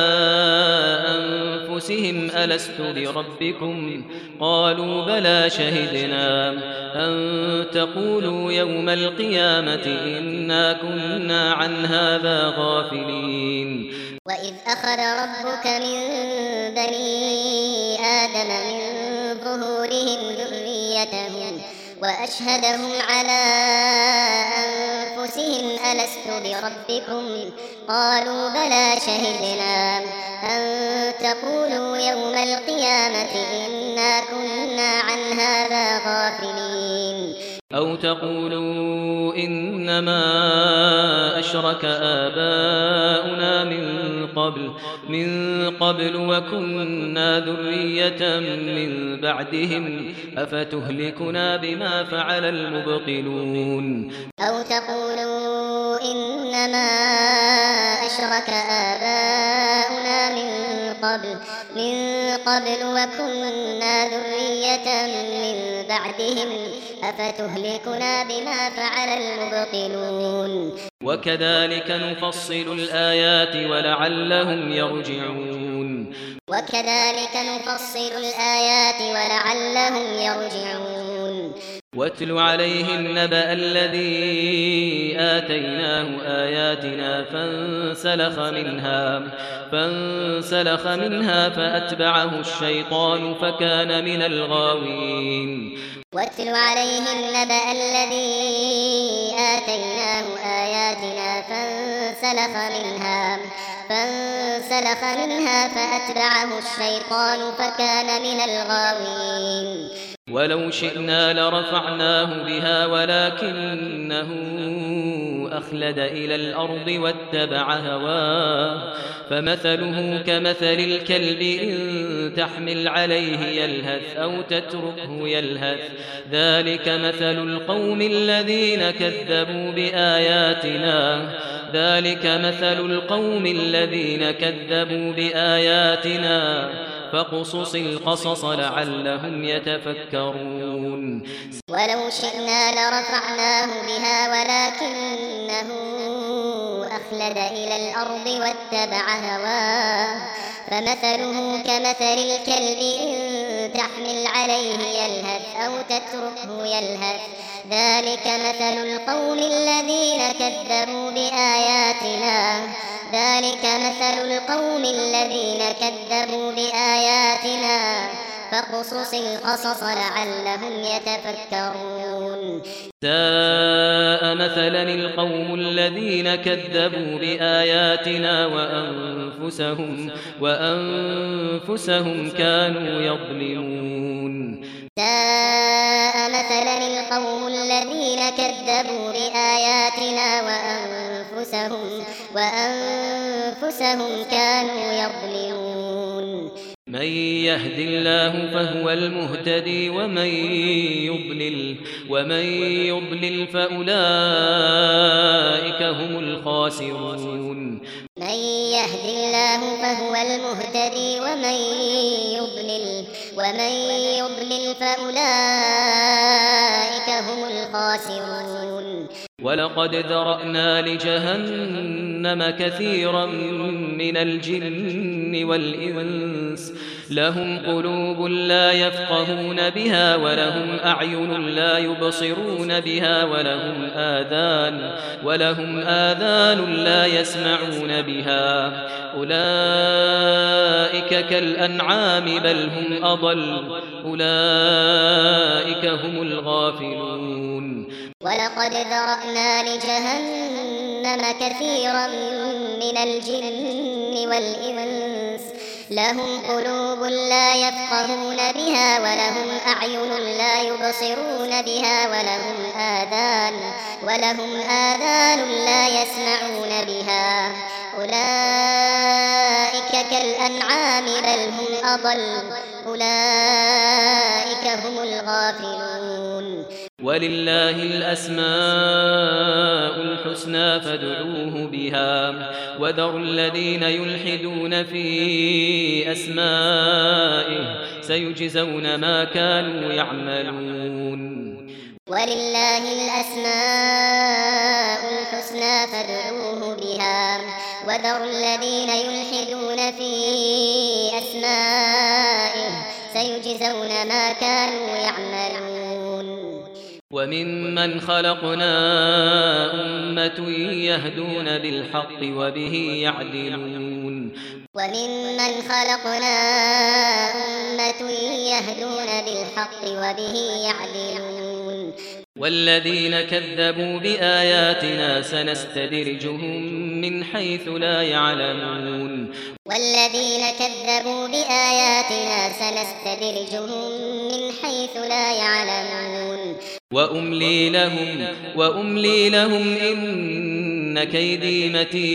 أنفسهم ألست بربكم قالوا بلى شهدنا أن تقولوا يوم القيامة إنا كنا عن هذا غافلين وإذ أخذ ربك من بني آدم من ظهورهم ذريتهم وأشهدهم على أنفسهم ألست بربكم قالوا بلى شهدنا أن تقولوا يوم القيامة إنا كنا عن هذا غافلين أو تقولوا إنما أشرك آباؤنا من قبل وكنا ذرية من بعدهم أفتهلكنا بما فعل المبطلون أو تقولوا إنما أشرك آباؤنا من قبل وكنا ذرية من بعدهم أفتهلكنا بما فعل المبطلون وكذلك نفصل الآيات ولعلهم يرجعون وكذلك نفصل الآيات ولعلهم يرجعون واتل عليهم نبأ الذي آتيناه آياتنا فانسلخ منها فأتبعه الشيطان فكان من الغاوين. واتل عليهم نبأ الذي آتيناه آياتنا فانسلخ منها فأتبعه الشيطان فكان من الغاوين. ولو شئنا لرفعناه بها ولكنه أخلد إلى الأرض واتبع هواه فمثله كمثل الكلب إن تحمل عليه يلهث أو تتركه يلهث ذلك مثل القوم الذين كذبوا بآياتنا فاقصص القصص لعلهم يتفكرون. ولو شئنا لرفعناه بها ولكنه أخلد إلى الأرض واتبع هواه فمثله كمثل الكلب إن تحمل عليه يلهث أو تتركه يلهث ذلك مثل القوم الذين كذبوا بآياتنا فاقصص القصص لعلهم يتفكرون. ساء مثلا القوم الذين كذبوا بآياتنا وأنفسهم كانوا يظلمون. ساء مثلا القوم الذين كذبوا بآياتنا وأنفسهم كانوا يظلمون. من يهد الله فهو المهتدي ومن يضلل فأولئك هم الخاسرون. من يهد الله فهو المهتدي ومن يضلل فأولئك هم الخاسرون. ولقد ذرأنا لجهنم كثيرا من الجن والإنس لهم قلوب لا يفقهون بها ولهم أعين لا يبصرون بها ولهم آذان لا يسمعون بها أولئك كالأنعام بل هم أضل أولئك هم الغافلون. ولقد ذرأنا لجهنم كثيرا من الجن والإنس لهم قلوب لا يفقهون بها ولهم أعين لا يبصرون بها ولهم آذان لا يسمعون بها أولئك كالأنعام بل هم أضل أولئك هم الغافلون. ولله الأسماء الحسنى فادعوه بها وذروا الذين يلحدون في أسمائه سيجزون ما كانوا يعملون. ولله الأسماء الحسنى فادعوه بها وذروا الذين يلحدون في أسمائه سيجزون ما كانوا يعملون. وممن خلقنا أمة يهدون بالحق وبه يعدلون. والذين كذبوا بآياتنا سنستدرجهم من حيث لا يعلمون وأملي لهم إن كيدي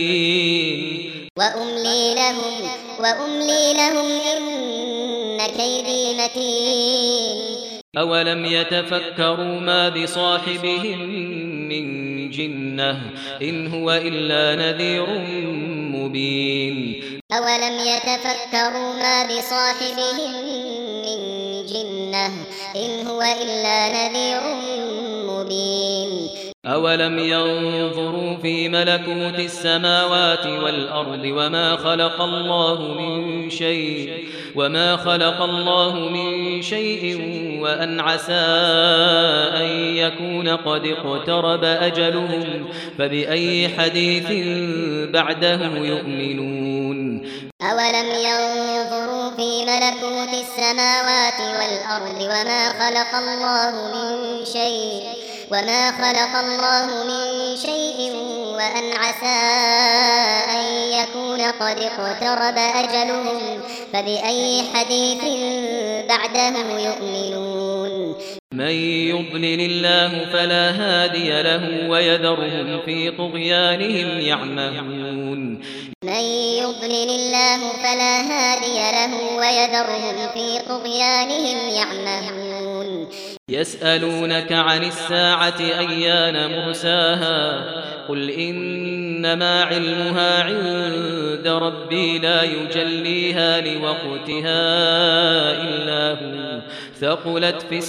متين أولم يتفكروا ما بصاحبهم من جنة إن هو إلا نذير مبين. أولم يتفكروا ما بصاحبهم من جنة إن هو إلا نذير مبين. أولم ينظروا في ملكوت السماوات والأرض وما خلق الله من شيء وأن عسى أن يكون قد اقترب أجلهم فبأي حديث بعده يؤمنون أولم ينظروا في ملكوت السماوات والأرض وما خلق الله من شيء وأن عسى أن يكون قد اقترب أجلهم فبأي حديث بعده يؤمنون من يضلل الله فلا هادي له ويذرهم في طغيانهم يعمهون من يضلل الله فلا هادي له ويذرهم في طغيانهم يعمهون يسألونك عن الساعة أيان مرساها قل إنما علمها عند ربي لا يجليها لوقتها إلا هو ثقلت في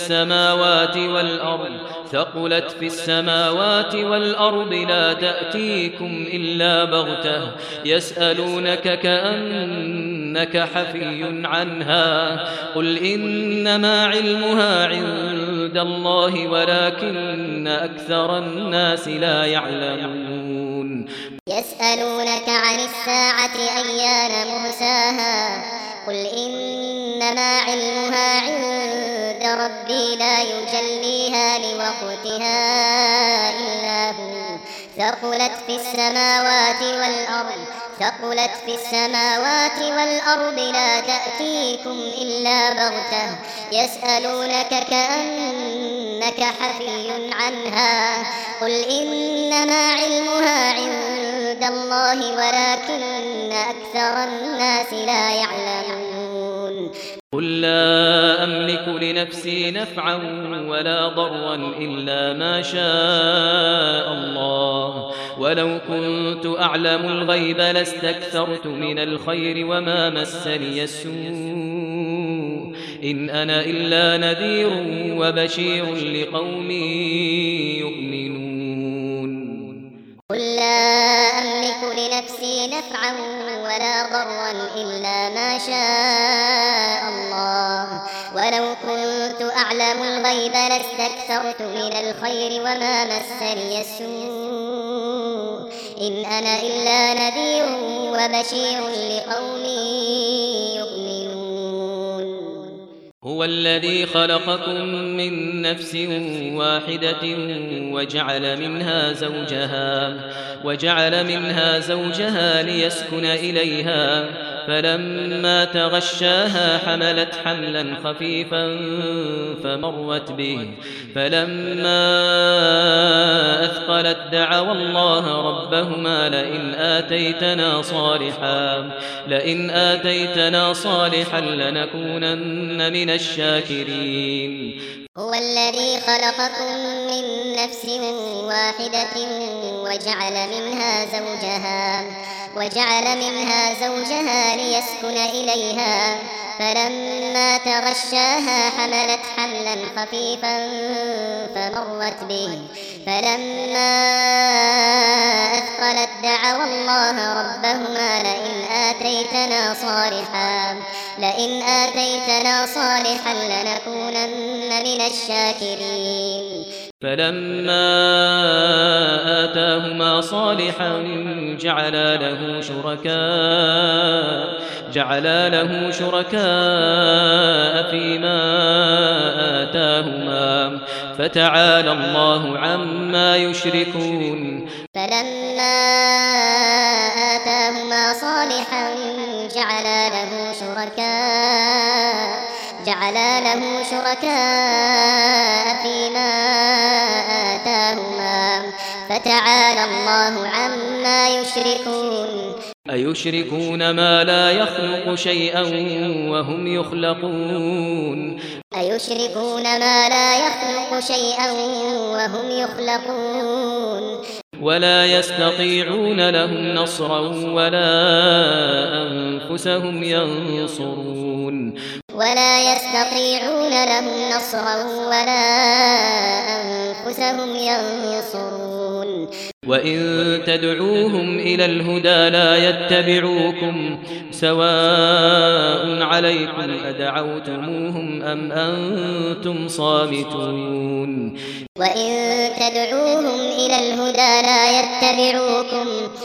السماوات والأرض لا تأتيكم إلا بغتة يسألونك كأنك حفي عنها قل إنما علمها عند الله ولكن أكثر الناس لا يعلمون يسألونك عن الساعة أيان مرساها قل إنما علمها عند ربي لا يجليها لوقتها إلا هو ثقلت في السماوات والأرض لا تأتيكم إلا بغتة يسألونك كأنك حفي عنها قل إنما علمها عند الله ولكن أكثر الناس لا يعلمون قل لا أملك لنفسي نفعا ولا ضرا إلا ما شاء الله ولو كنت أعلم الغيب لاستكثرت من الخير وما مسني السوء إن أنا إلا نذير وبشير لقوم يؤمنون قل لا أملك لنفسي نفعا ولا ضرا إلا ما شاء الله ولو كنت أعلم الغيب لاستكثرت من الخير وما مسني السوء إن أنا إلا نذير وبشير لقوم يؤمنون هو الذي خلقكم من نفس واحدة وجعل منها زوجها ليسكن إليها فلما تغشاها حملت حملا خفيفا فمرت به فلما أثقلت دعوا الله ربهما لئن آتيتنا صالحا لنكونن من الشاكرين هو الذي خلقكم من نفس واحدة وجعل منها زوجها ليسكن إليها فلما تغشاها حملت حملا خفيفا فمرت به فلما أثقلت دعوا الله ربهما لئن آتيتنا صالحا لنكونن من الشاكرين فلما آتاهما صالحا جعلا له شركاء فيما آتاهما فتعالى الله عما يشركون فلما آتاهما صالحا جعلا له شركاء فيما آتاهما فتعالى الله عما يشركون أيشركون ما لا يخلق شيئا وهم يخلقون ولا يستطيعون لهم نصرا ولا أنفسهم ينصرون ولا يستطيعون لهم نصرا ولا أنفسهم ينصرون وإن تدعوهم إلى الهدى لا يتبعوكم سواء عليكم أدعوتموهم أم أنتم صامتون وإن تدعوهم إلى الهدى لا يتبعوكم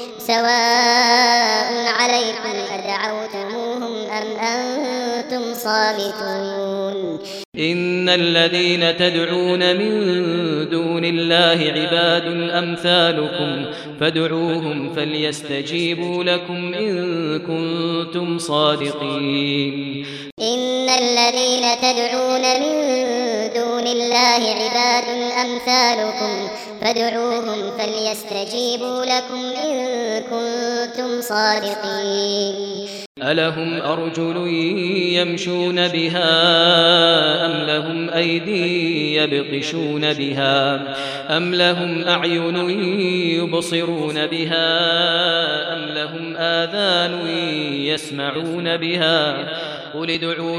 سواء عليكم أدعوتموهم أم أنتم صامتون إن الذين تدعون من دون الله عباد أمثالكم فادعوهم فليستجيبوا لكم إن كنتم صادقين إن الذين تدعون من دون الله عباد أمثالكم فادعوهم فليستجيبوا لكم إن كنتم صادقين ألهم أرجل يمشون بها أم لهم أيدي يبطشون بها أم لهم أعين يبصرون بها أم لهم آذان يسمعون بها قل ادعوا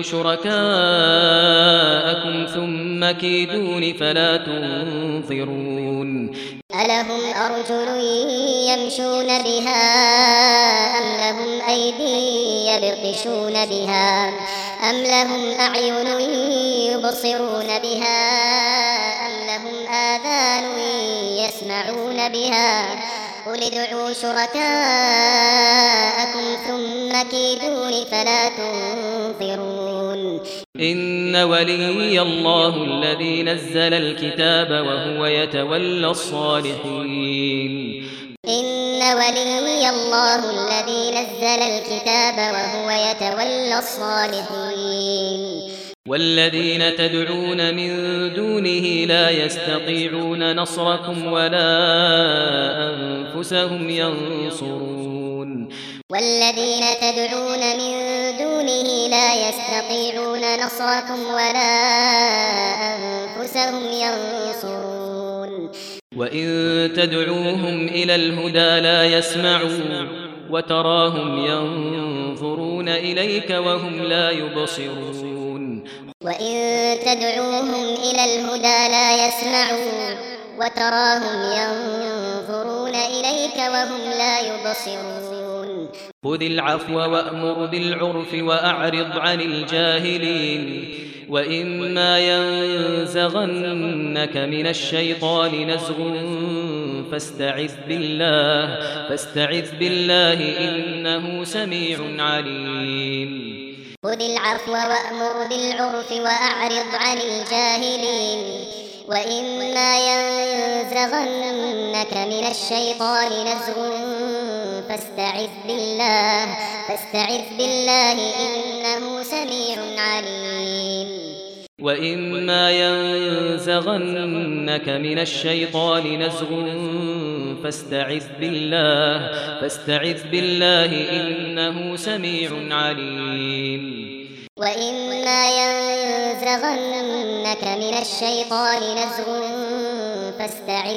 شركاءكم ثم كيدون فلا تنظرون ألهم أرجل يمشون بها أم لهم أيدي يبطشون بها أم لهم أعين يبصرون بها أم لهم آذان يسمعون بها قل ادعوا شركاءكم ثم كيدون فلا تنظرون إن ولي الله الذي نزل الكتاب وهو يتولى الصالحين إن ولي الله الذي نزل الكتاب وهو يتولى الصالحين والذين تدعون من دونه لا يستطيعون نصركم ولا أنفسهم ينصرون والذين تدعون من دونه لا يستطيعون نصركم ولا أنفسهم ينصرون وإن تدعوهم إلى الهدى لا يسمعون وتراهم ينظرون إليك وهم لا يبصرون وإن تدعوهم إلى الهدى لا يسمعون وتراهم ينظرون إليك وهم لا يبصرون خذ العفو وأمر بالعرف وأعرض عن الجاهلين وإما ينزغنك من الشيطان نزغ فاستعذ بالله إنه سميع عليم خذ العفو وأمر بالعرف وأعرض عن الجاهلين وإما ينزغنك من الشيطان نزغ فاستعذ بالله إنه سميع عليم وإما ينزغنك من الشيطان نزغ فاستعذ بالله إنه سميع عليم وإما ينزغنك من الشيطان نزغ فاستعذ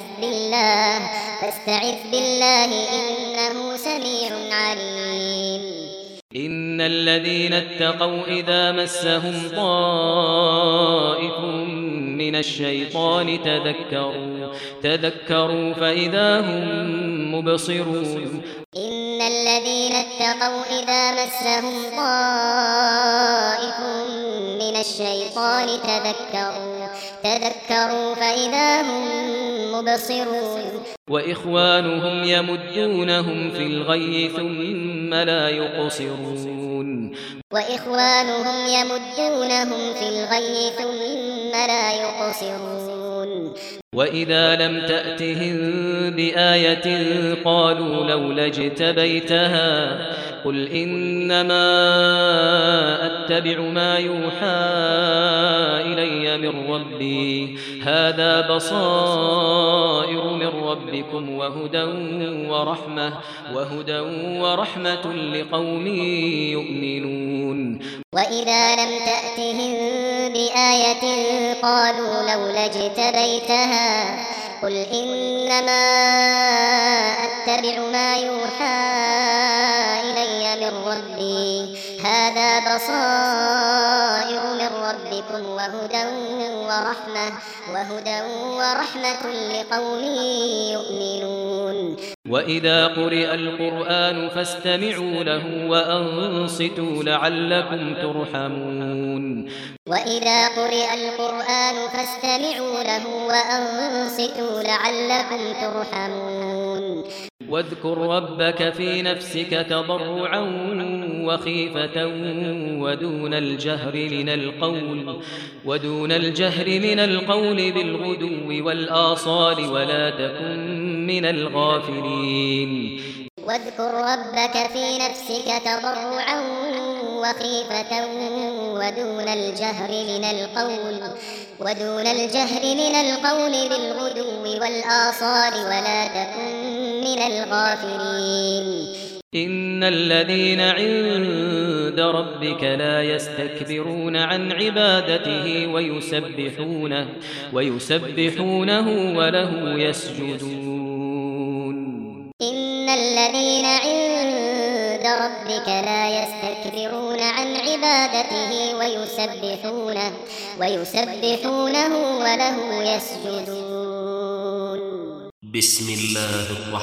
بالله إنه سميع عليم إن الذين اتقوا إذا مسهم طائف من الشيطان تذكروا فإذا هم مبصرون إن الذين اتقوا إذا مسهم طائف من الشيطان تذكروا فإذا هم مبصرون وإخوانهم يمدونهم في الغي ثم لا يقصرون وإخوانهم يمدونهم في الغي ثم لا يقصرون وإذا لم تأتهم بآية قالوا لولا اجتبيتها قل إنما أتبع ما يوحى إلي من ربي هذا بصائر من ربكم وهدى ورحمة لقوم يؤمنون وإذا لم تأتهم بآية قالوا لولا اجتبيتها قل إنما أتبع ما يوحى إلي من ربي هذا بصائر من ربكم وهدى ورحمة لقوم يؤمنون وإذا قرئ القرآن فاستمعوا له وأنصتوا لعلكم ترحمون وإذا قرئ القرآن فاستمعوا له وأنصتوا لعلكم ترحمون واذكر ربك في نفسك تضرعا وخيفة ودون الجهر من القول بالغدو والآصال ولا تكن من الغافلين واذكر ربك في نفسك تضرعا وخيفة ودون الجهر من القول بالغدو والآصال ولا تكن من الغافلين إن الذين عند ربك لا يستكبرون عن عبادته ويسبحونه وله يسجدون إن الذين عند ربك لا يستكبرون عن عبادته ويسبحونه وله يسجدون بسم الله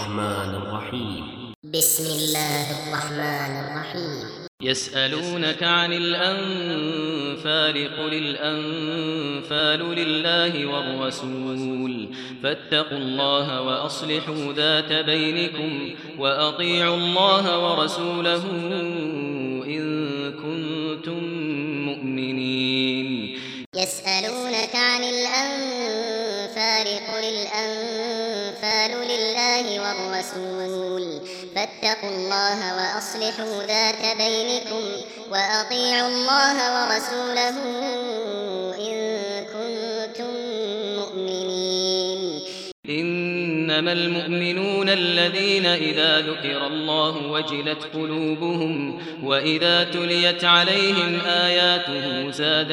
الرحمن الرحيم يسألونك عن الأنفال قل الأنفال لله والرسول فاتقوا الله وأصلحوا ذات بينكم وأطيعوا الله ورسوله إن كنتم مؤمنين يسألونك عن الأنفال قل الأنفال لله والرسول فاتقوا الله وأصلحوا ذات بينكم وأطيعوا الله ورسوله إن كنتم مؤمنين إنما المؤمنون الذين إذا ذكر الله وجلت قلوبهم وإذا تليت عليهم آياته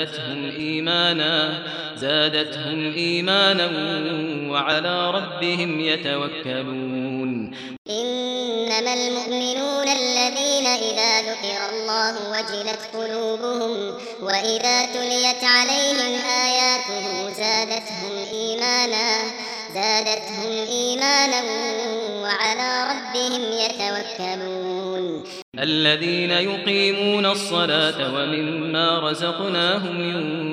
زادتهم إيمانا وعلى ربهم يتوكلون إنما المؤمنون الذين إذا ذكر الله وجلت قلوبهم وإذا تليت عليهم آياته زادتهم إيمانا وعلى ربهم يتوكلون الذين يقيمون الصلاة ومما رزقناهم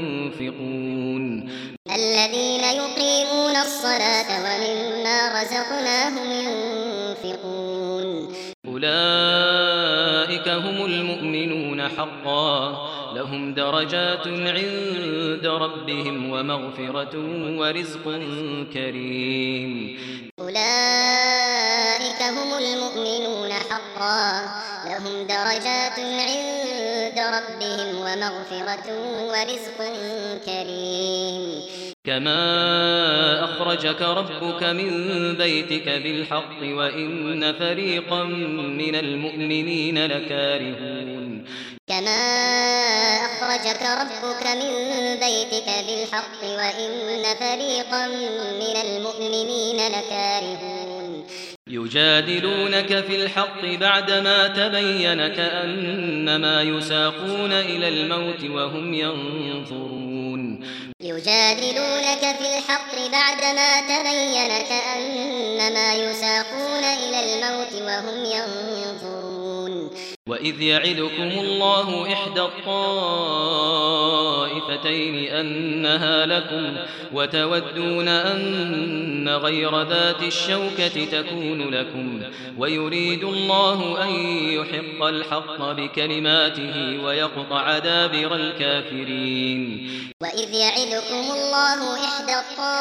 ينفقون أولئك هم المؤمنون حقا لهم درجات عند ربهم ومغفرة ورزق كريم أولئك هم المؤمنون حقا لهم درجات عند ربهم ومغفرة ورزق كريم كما أخرجك ربك من بيتك بالحق وإن فريقا من المؤمنين لكارهون كما أخرجك ربك من بيتك بالحق وإن فريقا من المؤمنين لكارهون يجادلونك في الحق بعدما تبين كأنما يساقون إلى الموت وهم ينظرون يجادلونك في الحق بعدما تبين كأنما يساقون إلى الموت وهم ينظرون وإذ يعدكم الله إحدى الطائفتين أنها لكم وتودون أن غير ذات الشوكة تكون لكم ويريد الله أن يحق الحق بكلماته ويقطع دابر الكافرين وإذ يعدكم الله إحدى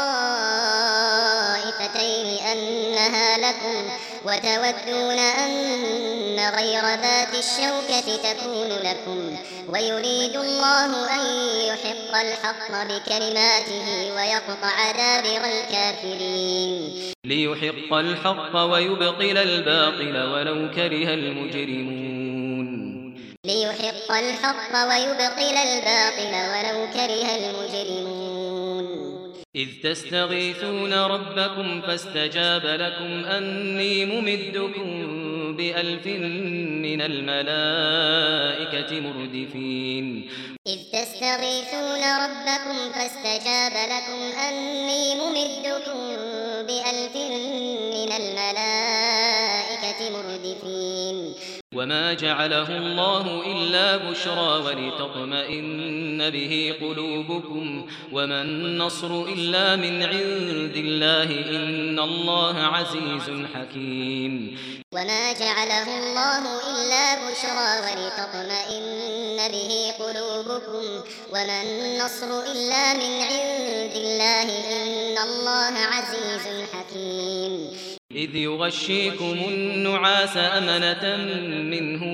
الطائفتين أنها لكم وتودون أن غير ذات الشوكة تكون لكم ويريد الله أن يحق الحق بكلماته ويقطع دابر الكافرين ليحق الحق ويبطل الباطل ولو كره المجرمون ليحق الحق ويبطل الباطل ولو كره المجرمون إذ تستغيثون ربكم فاستجاب لكم أني ممدكم ب1000 من الملائكة مردفين إذ تستغيثون ربكم فاستجاب لكم أني ممدكم ب1000 من الملائكة مردفين وما جعله الله إلا بشرى ولتطمئن به قلوبكم وما النصر إلا من عند الله إن الله عزيز حكيم وما جعله الله إلا بشرى ولتطمئن به قلوبكم وما النصر إلا من عند الله إن الله عزيز حكيم إذ يغشيكم النعاس أمنة منه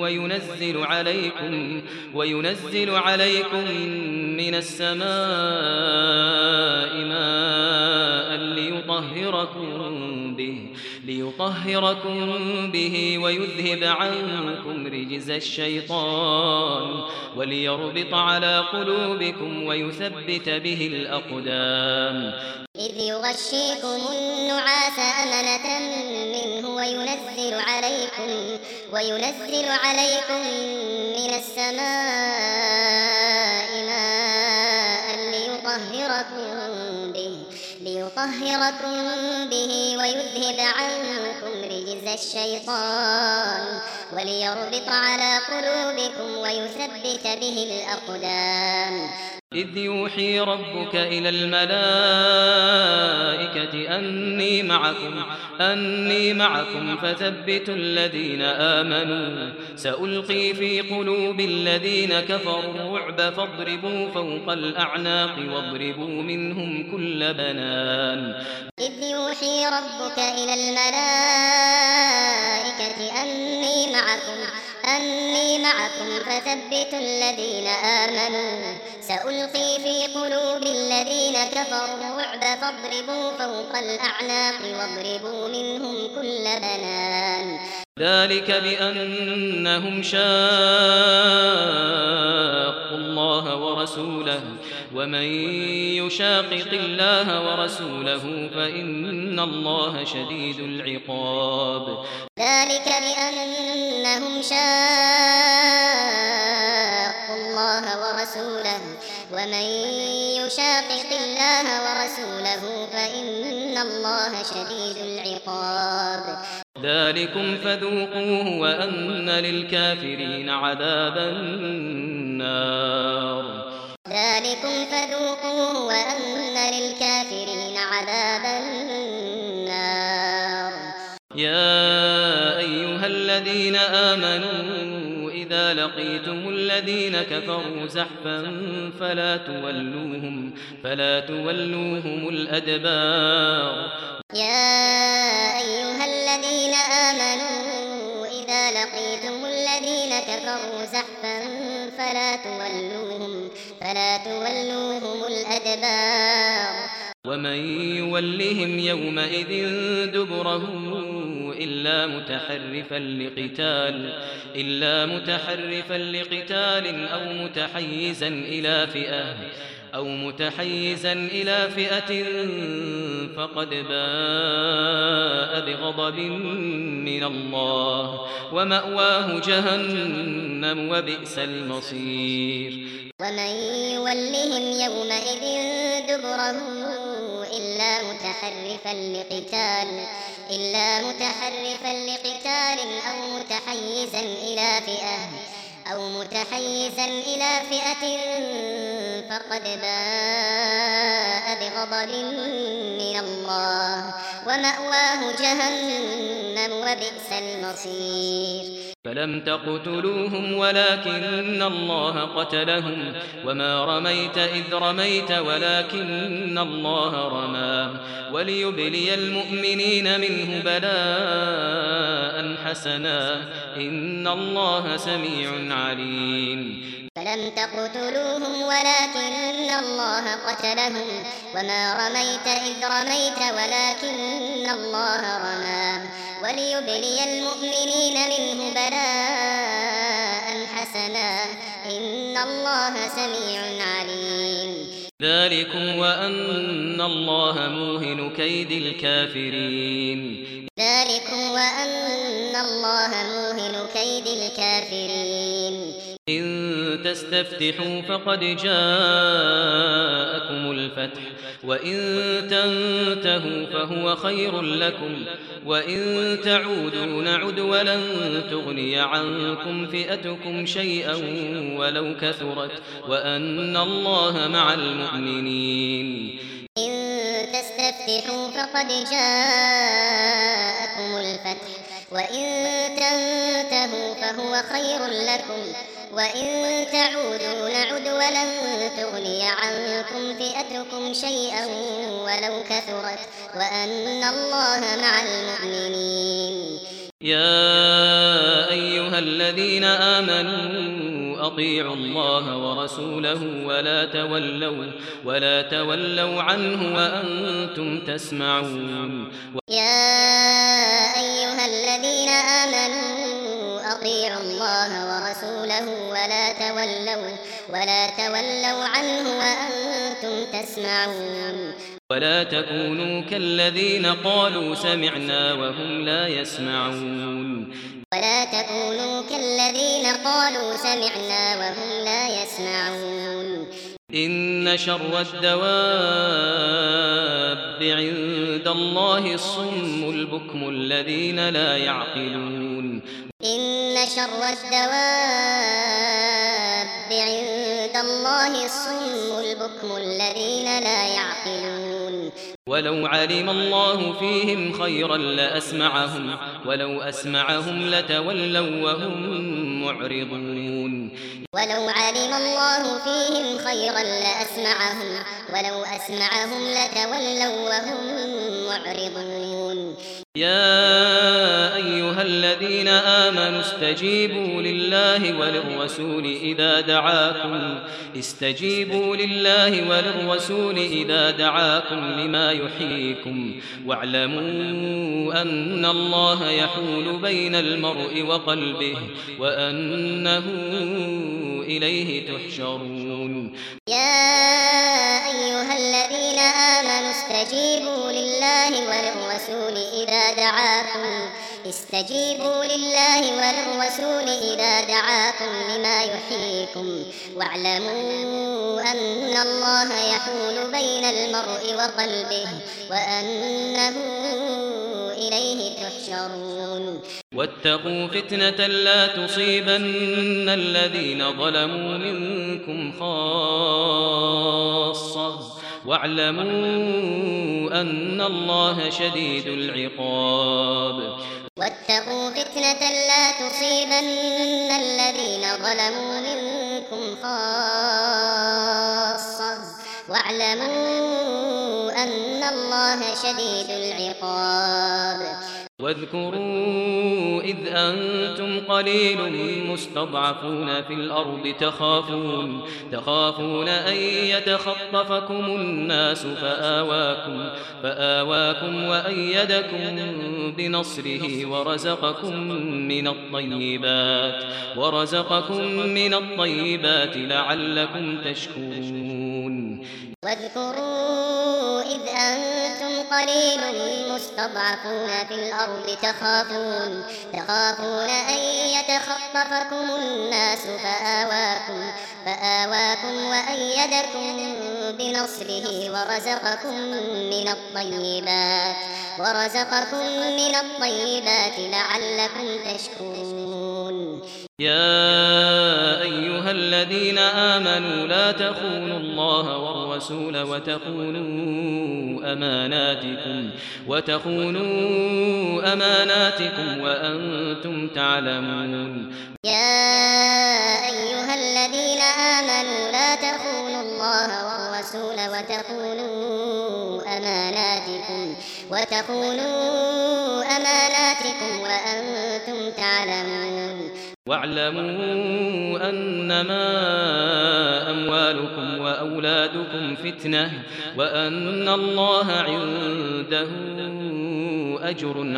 وينزل عليكم من السماء ماء ليطهركم به ويذهب عنكم رجز الشيطان وليربط على قلوبكم ويثبت به الأقدام إذ يغشيكم النعاس أمنة منه وينزل عليكم من السماء ماء ليطهركم به ويذهب عنكم رجز الشيطان وليربط على قلوبكم ويثبت به الأقدام إذ يوحي ربك إلى الملائكة أني معكم فثبتوا الذين آمنوا سألقي في قلوب الذين كفروا الرعب فاضربوا فوق الأعناق واضربوا منهم كل بنان إذ يوحي ربك إلى الملائكة أني معكم فثبتوا الذين آمنوا سألقي في قلوب الذين كفروا الرعب فاضربوا فوق الأعناق واضربوا منهم كل بنان ذلك بأنهم شاقوا الله ورسوله ومن يشاقق الله ورسوله فإن الله شديد العقاب ذلك بأنهم شاقوا الله ورسوله ومن يشاقق الله ورسوله فإن الله شديد العقاب ذلكم فذوقوه وأن للكافرين عذاب النار ذلكم فذوقوه وأن للكافرين عذاب النار يا أيها الذين آمنوا إذا لقيتم الذين كفروا زحفا فلا تولوهم الأدبار يا أيها الذين آمنوا إذا لقيتم الذين كفروا زحفا فلا تولوهم الأدبار ومن يولهم يومئذ دبره إلا متحرفا لقتال أو متحيزا إلى فئة فقد باء بغضب من الله ومأواه جهنم وبئس المصير ومن يولهم يومئذ دبره إلا متحرفا لقتال أو متحيزا إلى فئة فقد باء بغضب من الله ومأواه جهنم وبئس المصير فلم تقتلوهم ولكن الله قتلهم وما رميت إذ رميت ولكن الله رمى وليبلي المؤمنين منه بلاء حسنا إن الله سميع عليم فلم تقتلوهم ولكن الله قتلهم وما رميت إذ رميت ولكن الله رمى وليبلي المؤمنين منه بلاء حسنا إن الله سميع عليم ذلكم وأن الله موهن كيد الكافرين. ذلكم وأن الله موهن كيد الكافرين. إن تستفتحوا فقد جاءكم الفتح وإن تنتهوا فهو خير لكم وإن تعودوا نعد ولن تغني عنكم فئتكم شيئا ولو كثرت وأن الله مع المؤمنين. إن تستفتحوا فقد جاءكم الفتح وإن تنتهوا فهو خير لكم وإن تعودوا نعد ولن تغني عنكم فئتكم شيئا ولو كثرت وأن الله مع المؤمنين. يا أيها الذين آمنوا أطيعوا الله ورسوله ولا تولوا عنه وأنتم تسمعون. يا أيها الذين آمنوا أطيعوا الله ورسوله ولا تولوا عنه وأنتم تسمعون. ولا تكونوا كالذين قالوا سمعنا وهم لا يسمعون. ولا تكونوا كالذين قالوا سمعنا وهم لا يسمعون. إن شر الدواب عند الله الصم البكم الذين لا يعقلون. إن شر الدواب عند الله الصم البكم الذين لا يعقلون. ولو علم الله فيهم خيرا لأسمعهم ولو أسمعهم لتولوا وهم معرضون. ولو علم الله فيهم خيرا لأسمعهم ولو أسمعهم لتولوا وهم معرضون. يا أيها الذين آمنوا استجيبوا لله وللرسول إذا دعاكم لما يحييكم واعلموا أن الله يحول بين المرء وقلبه وأنه إليه تحشرون. يا أيها الذين آمنوا استجيبوا لله وللرسول إذا دعاكم لما يحييكم واعلموا أن الله يحول بين المرء وقلبه وأنه إليه تحشرون. واتقوا فتنة لا تصيبن الذين ظلموا منكم خاصة واعلموا أن الله شديد العقاب. واتقوا فتنة لا تصيبن الذين ظلموا منكم خاصة واعلموا أن الله شديد العقاب. واذكروا إذ أنتم قليل مستضعفون في الأرض تخافون أن يتخطفكم الناس فآواكم وأيدكم بنصره ورزقكم من الطيبات لعلكم تشكرون. واذكروا إذ أنتم قليل مستضعفون في الأرض تخافون أن يتخطفكم الناس فآواكم وأيدكم بنصره ورزقكم من الطيبات لعلكم تشكرون. يا أيها الذين آمنوا لا تخونوا الله والرسول وتخونوا أماناتكم وأنتم تعلمون. يا أيها الذين آمنوا لا تخونوا الله والرسول وتخونوا أماناتكم وأنتم تعلمون. واعلموا أنما أموالكم وأولادكم فتنة وأن الله عنده أجر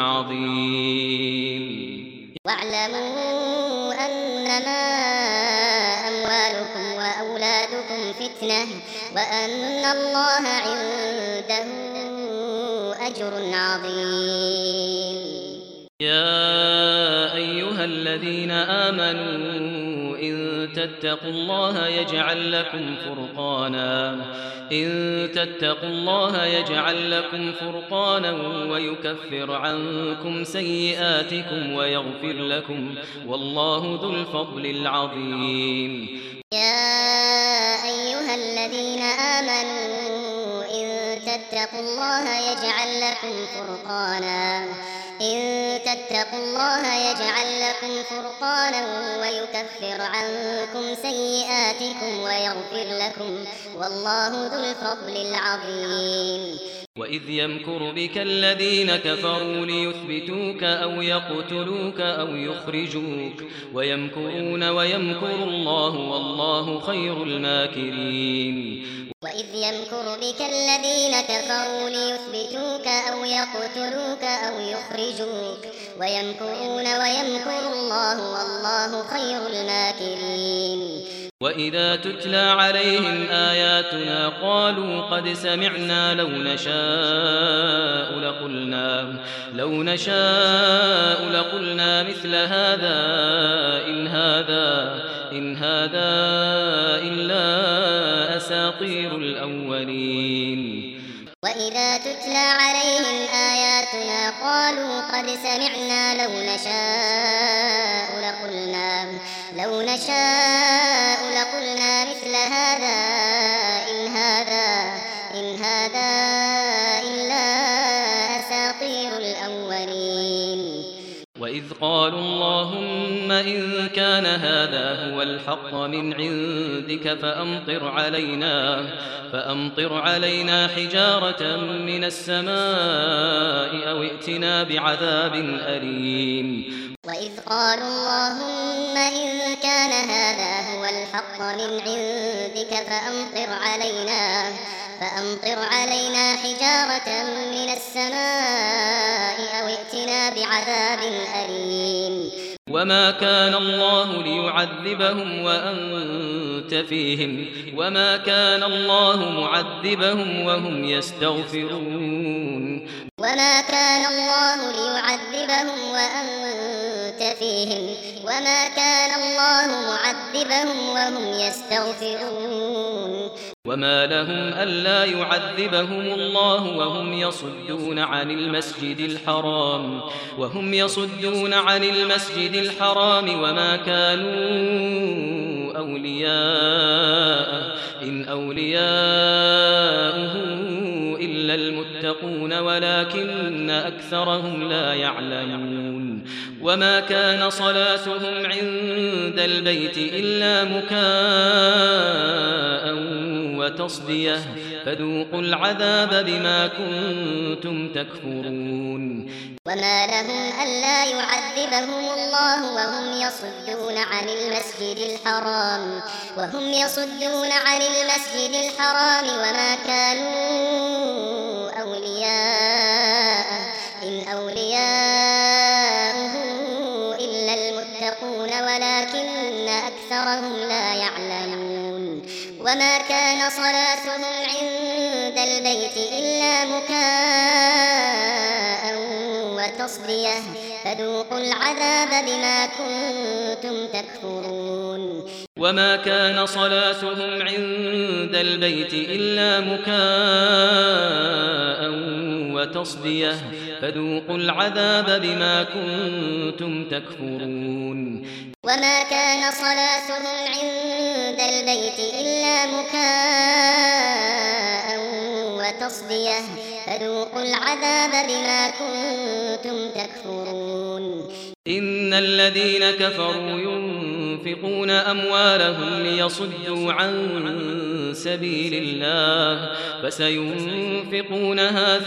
عظيم. واعلموا أنما أموالكم أولادكم فتنة وأن الله عنده أجر عظيم. يا أيها الذين آمنوا إن تتقوا الله يجعل لكم فرقانا ويكفر عنكم سيئاتكم ويغفر لكم والله ذو الفضل العظيم. يا أيها الذين آمنوا إن تتقوا الله يجعل لكم فرقانا ويكفر عنكم سيئاتكم ويغفر لكم والله ذو الفضل العظيم. وإذ يمكر بك الذين كفروا ليثبتوك أو يقتلوك أو يخرجوك ويمكرون ويمكر الله والله خير الماكرين. وإذ يمكر بك الذين كفروا ليثبتوك أو يقتلوك أو يخرجوك ويمكرون ويمكر الله والله خير الماكرين. وإذا تتلى عليهم آياتنا قالوا قد سمعنا لو نشاء لقلنا مثل هذا إن هذا إلا أساطير الأولين. وإذا تتلى عليهم آياتنا قالوا قد سمعنا لو نشاء لقلنا مثل هذا إن هذا إلا أساطير الأولين. وإذ قالوا اللهم إن كان هذا هو الحق من عندك فأمطر علينا حجارة من السماء أو ائتنا بعذاب أليم. وإذ قالوا اللهم إن كان هذا هو الحق من عندك فأمطر علينا حجارة من السماء أو ائتنا بعذاب أليم. وما كان الله ليعذبهم وأنت فيهم وما كان الله معذبهم وهم يستغفرون. وما كان الله ليعذبهم وأنت فيهم وما كان الله معذبهم وهم يستغفرون. وما لهم ألا يعذبهم الله وهم يصدون عن المسجد الحرام وما كانوا أولياءه إن أولياؤه إلا المتقون ولكن أكثرهم لا يعلمون. وما كان صلاتهم عند البيت إلا مكاء وتصدية فذوقوا العذاب بما كنتم تكفرون. وما لهم ألا يعذبهم الله وهم يصدون عن المسجد الحرام وما كانوا أولياءه إن أولياؤه إلا المتقون ولكن أكثرهم لا يعلمون. وما كان صلاتهم عند البيت إلا مكاء وتصدية فذوقوا العذاب بما كنتم تكفرون. وما كان صلاتهم عند البيت إلا مكاء وتصدية فذوقوا العذاب بما كنتم تكفرون. وما كان صلاتهم عند البيت إلا مكاء وتصدية فذوقوا العذاب بما كنتم تكفرون. إن الذين كفروا ينفقون أموالهم ليصدوا عن سبيل الله فسينفقونها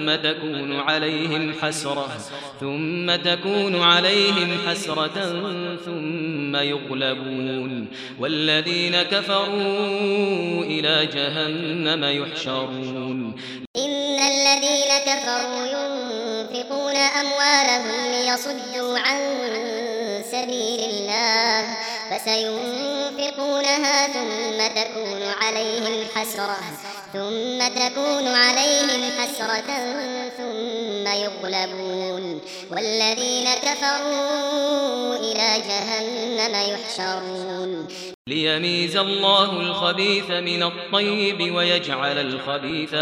ثم تكون عليهم حسرة ثم يغلبون والذين كفروا إلى جهنم يحشرون. إن الذين كفروا ينفقون أموالهم ليصدوا عن سبيل الله فسينفقونها ثم تكون عليهم حسرة ثم يغلبون والذين كفروا إلى جهنم يحشرون ليميز الله الخبيث من الطيب ويجعل الخبيث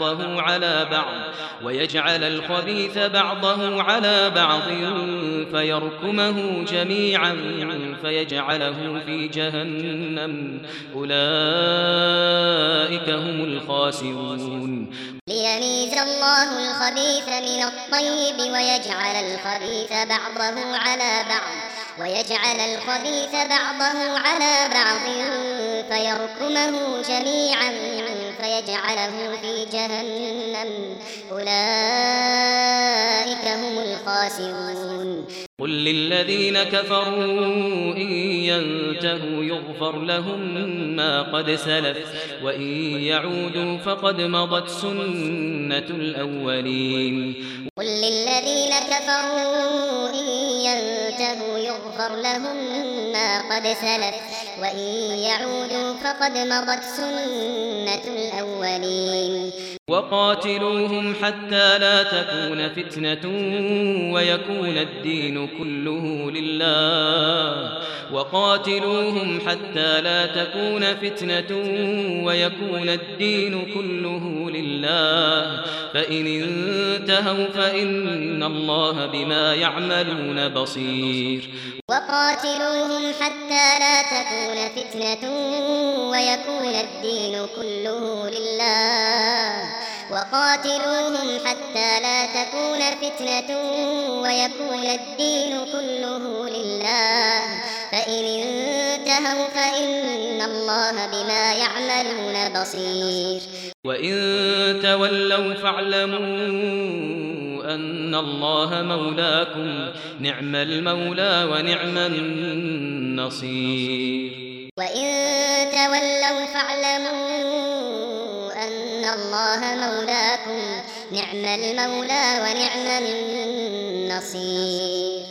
بعضه على بعض فيركمه جميعا فيجعله في جهنم أولئك هم الخاسرون ليميز الله الخبيث من الطيب ويجعل الخبيث بعضه على بعض فيركمه جميعا فيجعله في جهنم أولئك هم الخاسرون قل للذين كفروا إن ينتهوا يغفر لهم ما قد سلف وإن يعودوا فقد مضت سنة الأولين قل للذين كفروا إن ينتهوا يغفر لهم ما قد سلف وإن يعودوا فقد مضت سنة الأولين وقاتلوهم حتى لا تكون فتنة ويكون الدين كله لله فإن انتهوا فإن الله بما يعملون بصير وقاتلوهم حتى لا تكون فتنة ويكون الدين كله لله فإن انتهوا فإن الله بما يعملون بصير وإن تولوا فاعلموا أن الله مولاكم نعم المولى ونعم النصير وإن تولوا فاعلموا أن الله مولاكم نعم المولى ونعم النصير